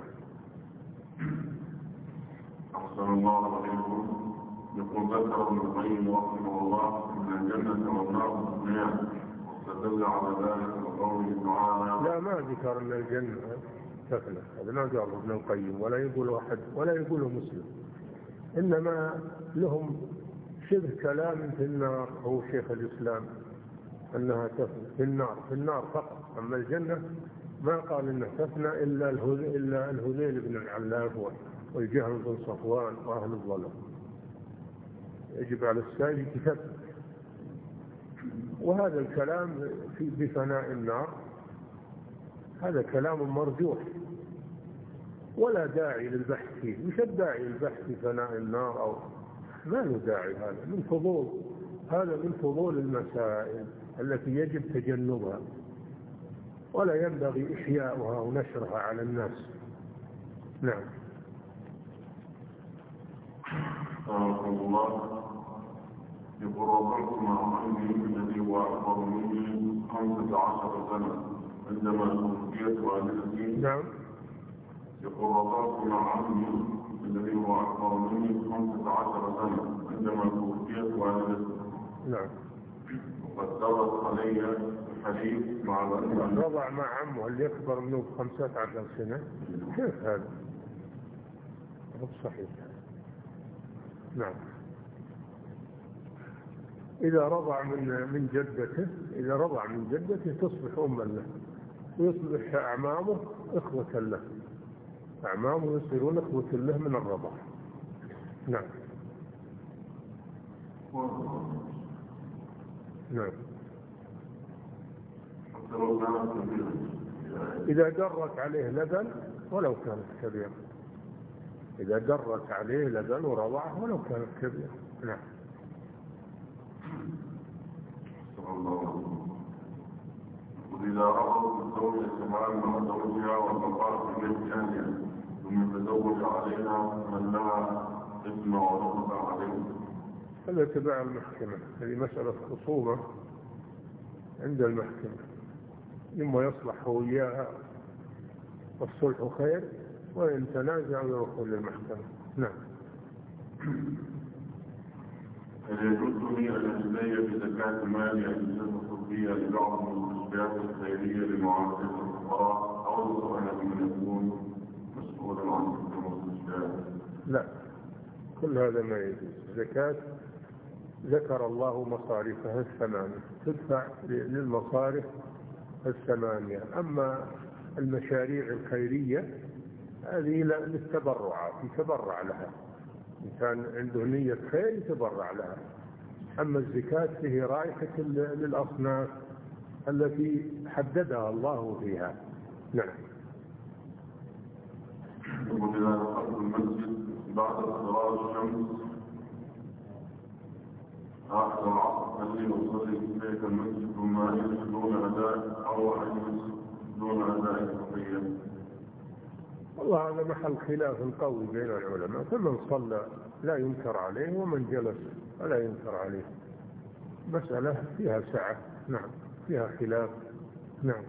أحسن الله عليكم. يقول ذكر ابن القيم رحمه الله أن الجنة والنار اثنان، واستدل على ذلك بقوله تعالى. لا، ما ذكر أن الجنة تفنى، هذا ما قاله ابن القيم ولا يقوله أحد ولا يقوله مسلم، إنما لهم شبه كلام في النار. هو شيخ الإسلام أنها تفنى في النار فقط، أما الجنة ما قال إنها تفنى إلا الهذيل بن العلاف والجهم بن صفوان وأهل الظلم. يجب على السائل كتاب. وهذا الكلام بفناء النار هذا كلام مرجوح ولا داعي للبحث فيه. مش الداعي للبحث في فناء النار أو ما له داعي، هذا من فضول المسائل التي يجب تجنبها، ولا ينبغي إحياؤها ونشرها على الناس. نعم. رحمه الله. يقول رضيت مع عمي الذي هو أكبر مني 15 سنة عندما توفيت والدتي. نعم. يقول رضيت مع عمي الذي هو أكبر مني 15 سنة عندما توفيت والدتي. نعم. وقد درت علي الحديث مع رضع مع عمه اللي يكبر منه ب15 سنة. كيف هذا؟ هو صحيح. نعم. إذا رضع من جدته تصبح أما له، ويصبح أعمامه إخوة له، أعمامه يصيرون إخوة له من الرضع. نعم. نعم. إذا درت عليه لبن ولو كانت كبيرة، إذا درت عليه لبن ورضعه ولو كانت كبيرة. نعم. وإذا رأت الزوجة كمان مع زوجها والبقاء في بيت أهلها ثم تزوج عليها من لها اسم ورغب عليه. هذا تبع المحكمة، هذه مسألة خصومة عند المحكمة، إما يصلح هو إياها والصلح خير، وإن تنازع يروحون للمحكمة. نعم. هل يجوز لي أن أجزي بزكاة مالي أجزاء الصوفية لبعض المستشفيات الخيرية لمعالجة الفقراء، أو أنا من يكون مسؤولا عن المستشفيات؟ لا، كل هذا ما يجوز. زكاة ذكر الله مصارفها 8 تدفع للمصارف 8. أما المشاريع الخيرية هذه للتبرعات، يتبرع لها، إن كان عنده نية خير يتبرع لها. أما الزكاة فيه رائحة للأصناف التي حددها الله فيها. نعم. وإذا دخلت المسجد بعد صلاة الشمس آخر العصر هل يصلي في بيت المسجد ثم يجلس دون أداء أو يجلس دون أداء التحية؟ والله هذا محل خلاف قوي بين العلماء، فمن صلى لا ينكر عليه ومن جلس ولا ينكر عليه. مسألة فيها سعة. نعم، فيها خلاف. نعم.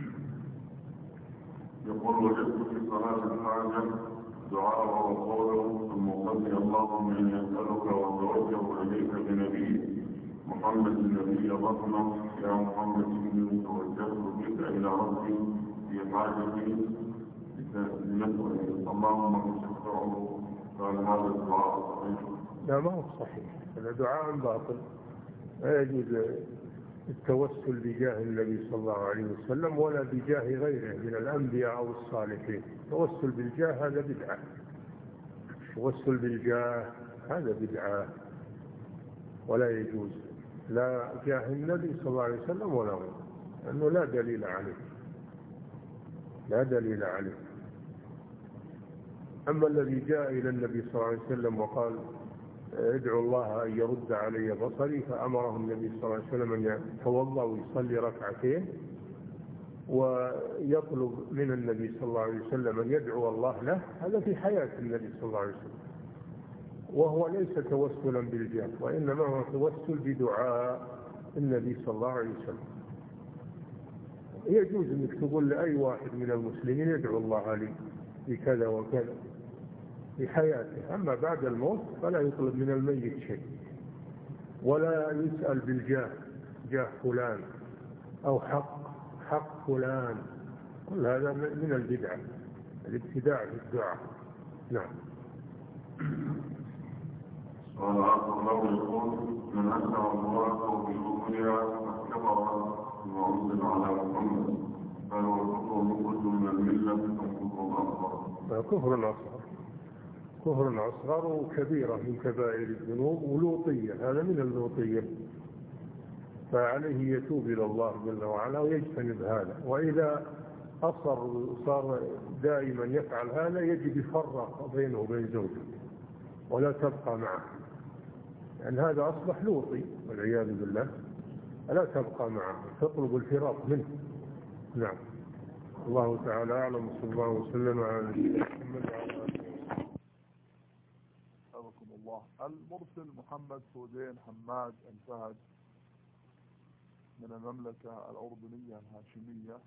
يقول وجدت في صلاة الحاجة دعاء وقوله ثم صلي اللهم إني أسألك وأتوجه إليك بنبيك محمد النبي الرحمة يا محمد إني توجهت بك إلى ربي في حاجتي لنسأل اللهم تشفعه. قال هذا الدعاء صحيح؟ لا، ما هو صحيح، هذا دعاء باطل لا يجوز التوسل بجاه النبي صلى الله عليه وسلم ولا بجاه غيره من الأنبياء أو الصالحين. التوسل بالجاه هذا بدعة. التوسل بالجاه هذا بدعة ولا يجوز، لا جاه النبي صلى الله عليه وسلم ولا غيره، لأنه لا دليل عليه، لا دليل عليه. أما الذي جاء إلى النبي صلى الله عليه وسلم وقال ادعو الله أن يرد علي بصري، فأمره النبي صلى الله عليه وسلم أن يتوضأ ويصلي ركعتين ويطلب من النبي صلى الله عليه وسلم أن يدعو الله له، هذا في حياة النبي صلى الله عليه وسلم، وهو ليس توسلا بالجاه، وإنما هو توسل بدعاء النبي صلى الله عليه وسلم. يجوز أنك تقول لأي واحد من المسلمين يدعو الله لي بكذا وكذا في حياته، أما بعد الموت فلا يطلب من الميت شيء، ولا يسأل بالجاه، جاه فلان أو حق فلان، كل هذا من البدعة، الابتداع في الدعاء. نعم. قال آخر له يقول من أسمع الله في الدنيا كفر بما أنزل على محمد، قال والكفر مخرج من الملة كفر أكبر. كفر أصغر وكبيرة من كبائر الذنوب ولوطية، هذا من اللوطية، فعليه يتوب إلى الله جل وعلا ويجتنب هذا، وإذا أصر صار دائما يفعل هذا يجب يفرق بينه وبين زوجه ولا تبقى معه، لأن هذا أصبح لوطي والعياذ بالله، لا تبقى معه، تطلب الفراق منه. نعم. الله تعالى أعلم، صلى الله وسلم على محمد وعلى آله. حفظكم الله. المرسل محمد سودين حماد الفهد من المملكة الأردنية الهاشمية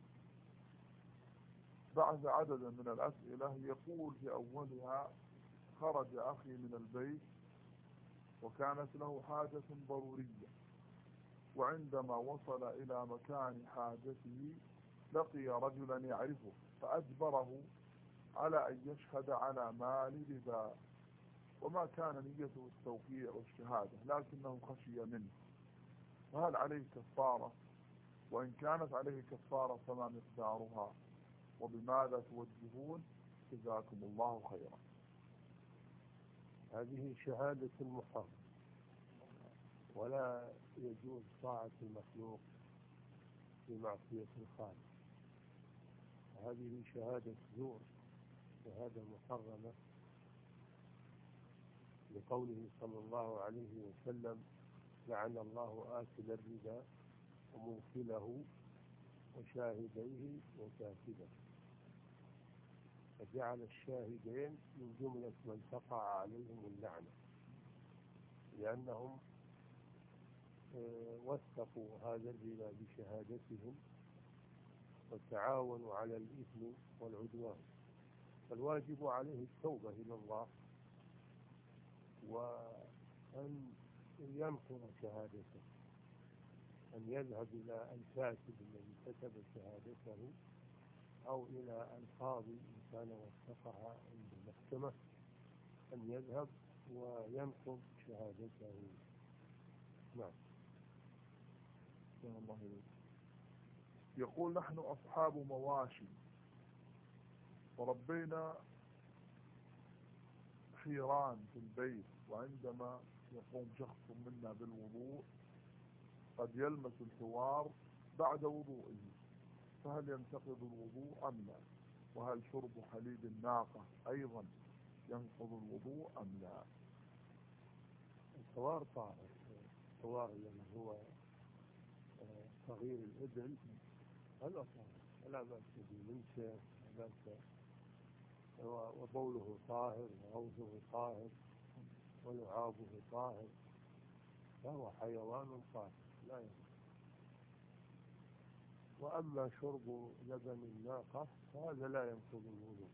بعث عددا من الأسئلة، يقول في أولها: خرج أخي من البيت وكانت له حاجة ضرورية، وعندما وصل إلى مكان حاجته لقي رجلا يعرفه فأجبره على أن يشهد على مال ربا، وما كان نيته التوقيع والشهادة لكنه خشي منه، فهل عليه كفارة؟ وإن كانت عليه كفارة فما مقدارها؟ وبماذا توجهون؟ جزاكم الله خيرا. هذه شهادة المحرم، ولا يجوز طاعة المخلوق في معصية الخالق، هذه شهادة زور، شهادة محرمة، لقوله صلى الله عليه وسلم: لعن الله آكل الربا وموكله وشاهديه وكاتبه، فجعل الشاهدين من جملة من تقع عليهم اللعنة، لأنهم وثقوا هذا الربا بشهادتهم وتعاونوا على الإثم والعدوان. فالواجب عليه التوبة إلى الله وأن ينقض شهادته، أن يذهب إلى الكاتب الذي كتب شهادته أو إلى القاضي إن كان وثقها عند المحكمة، أن يذهب وينقض شهادته. نعم. الله إليك. يقول: نحن أصحاب مواشي وربينا حيران في البيت، وعندما يقوم شخص منا بالوضوء قد يلمس الحوار بعد وضوئه، فهل ينتقض الوضوء أم لا؟ وهل شرب حليب الناقة أيضا ينقض الوضوء أم لا؟ الحوار طاهر، الحوار الذي هو صغير الإبل هذا طاهر، لا بأس به، منشه لا بأس، وبوله طاهر وغوثه طاهر ولعابه طاهر، فهو حيوان طاهر لا ينقض. وأما شرب لبن الناقة فهذا لا ينقض الوضوء،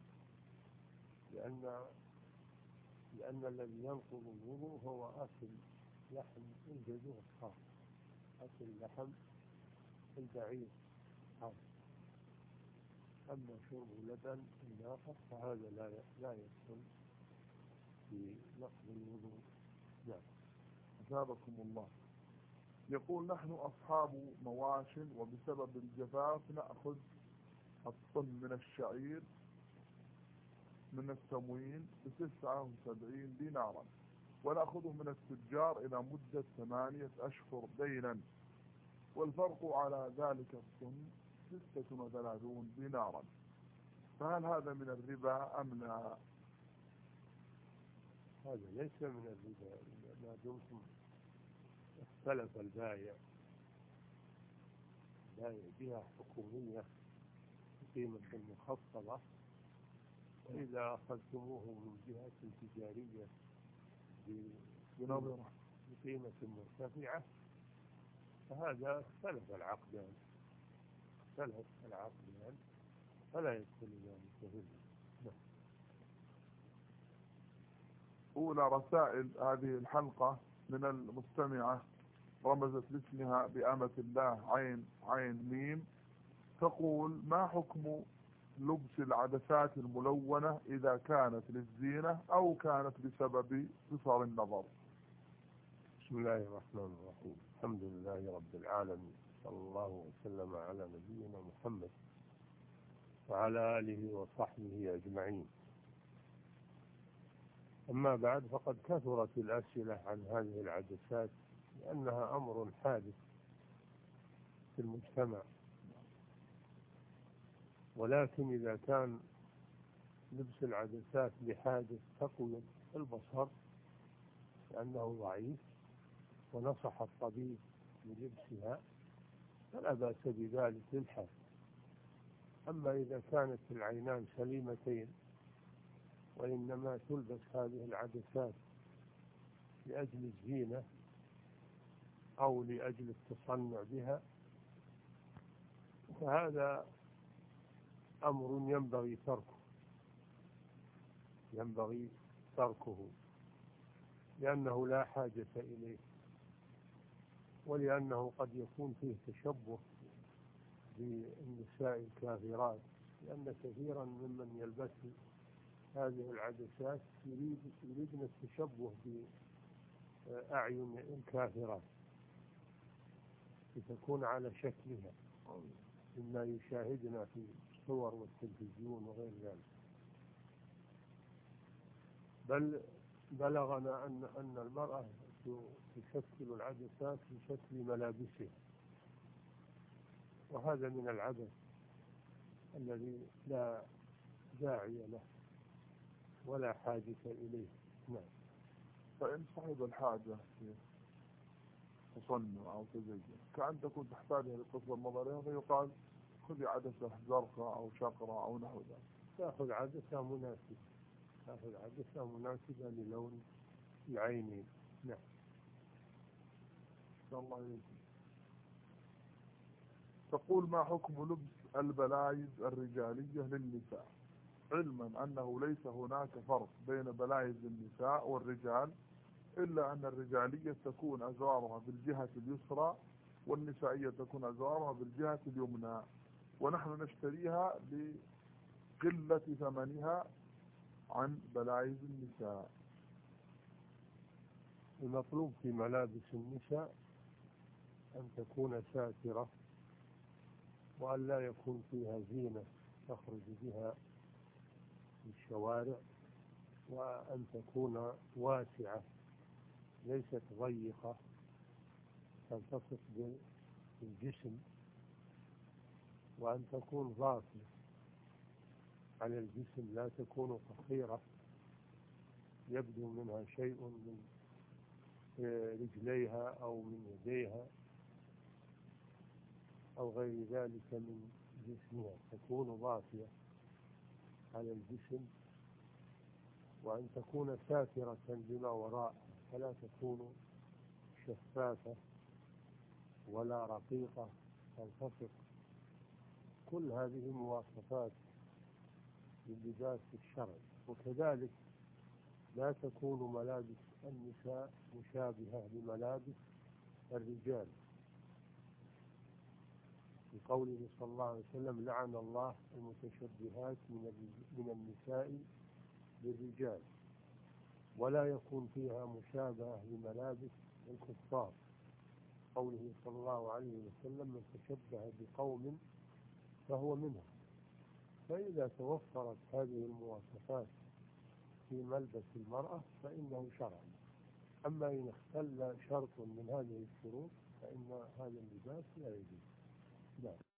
لأن الذي ينقض الوضوء هو أكل لحم الجذور الخاص، أكل لحم البعير خاص. أما شرب لبن الناقة فهذا لا يدخل في نقض الوضوء. نعم. أثابكم الله. يقول نحن أصحاب مواش وبسبب الجفاف نأخذ الطن من الشعير من التموين ب79 دينارا، ونأخذه من التجار إلى مدة 8 أشهر دينا، والفرق على ذلك الطن 36 دينارا، فهل هذا من الربا أم لا؟ هذا ليس من الربا ما دمتم اختلف البائع جهة حكومية بقيمة مخفضة، وإذا أخذتموه من جهة تجارية بقيمة مرتفعة فهذا اختلف العقدان فلا يدخل ذلك في الربا. أولى رسائل هذه الحلقة من المستمعة رمزت لاسمها بأمة الله عين ميم، تقول: ما حكم لبس العدسات الملونة إذا كانت للزينة أو كانت بسبب قصر النظر؟ بسم الله الرحمن الرحيم، الحمد لله رب العالمين، صلى الله وسلم على نبينا محمد وعلى آله وصحبه أجمعين. أما بعد، فقد كثرت الأسئلة عن هذه العدسات لأنها أمر حادث في المجتمع، ولكن إذا كان لبس العدسات لحاجة تقوية البصر لأنه ضعيف ونصح الطبيب بلبسها فلا بأس بذلك للحاجة. أما إذا كانت العينان سليمتين وإنما تلبس هذه العدسات لأجل الزينة أو لأجل التصنع بها فهذا أمر ينبغي تركه لأنه لا حاجة إليه، ولأنه قد يكون فيه تشبه بالنساء الكافرات، لأن كثيرا ممن يلبس هذه العدسات يريدن التشبه بأعين الكافرات لتكون على شكلها مما يشاهدنا في الصور والتلفزيون وغير ذلك. بل بلغنا أن المرأة تشكل العدسات في شكل ملابسها، وهذا من العبث الذي لا داعي له ولا حاجة إليه. نعم. فإن صاحب الحاجة في تصنع أو تزين كأن تكون تحتاجها لقصر النظر فيقال خذي عدسة زرقاء أو شقراء أو نحو ذلك. تأخذ عدسة مناسبة للون العينين. نعم. الله يجزيك. تقول: ما حكم لبس البلايز الرجالية للنساء، علما أنه ليس هناك فرق بين بلايز النساء والرجال، إلا أن الرجالية تكون أزرارها بالجهة اليسرى والنسائية تكون أزرارها بالجهة اليمنى، ونحن نشتريها لقلة ثمنها عن بلايز النساء. المطلوب في ملابس النساء أن تكون ساترة وأن لا يكون فيها زينة تخرج بها في الشوارع، وأن تكون واسعة ليست ضيقة تلتصق بالجسم، وأن تكون ضافية على الجسم لا تكون قصيرة يبدو منها شيء من رجليها أو من يديها أو غير ذلك من جسمها، تكون ضافية على الجسم، وأن تكون ساترة بما وراء فلا تكون شفافة ولا رقيقة تلتصق. كل هذه مواصفات للباس الشرعي. وكذلك لا تكون ملابس النساء مشابهة لملابس الرجال، بقوله صلى الله عليه وسلم: لعن الله المتشبهات من النساء بالرجال. ولا يكون فيها مشابهة لملابس الكفار، قوله صلى الله عليه وسلم: من تشبه بقوم فهو منهم. فإذا توفرت هذه المواصفات في ملبس المرأة فإنه شرع. أما إن اختل شرط من هذه الشروط فإن هذا اللباس لا يجوز.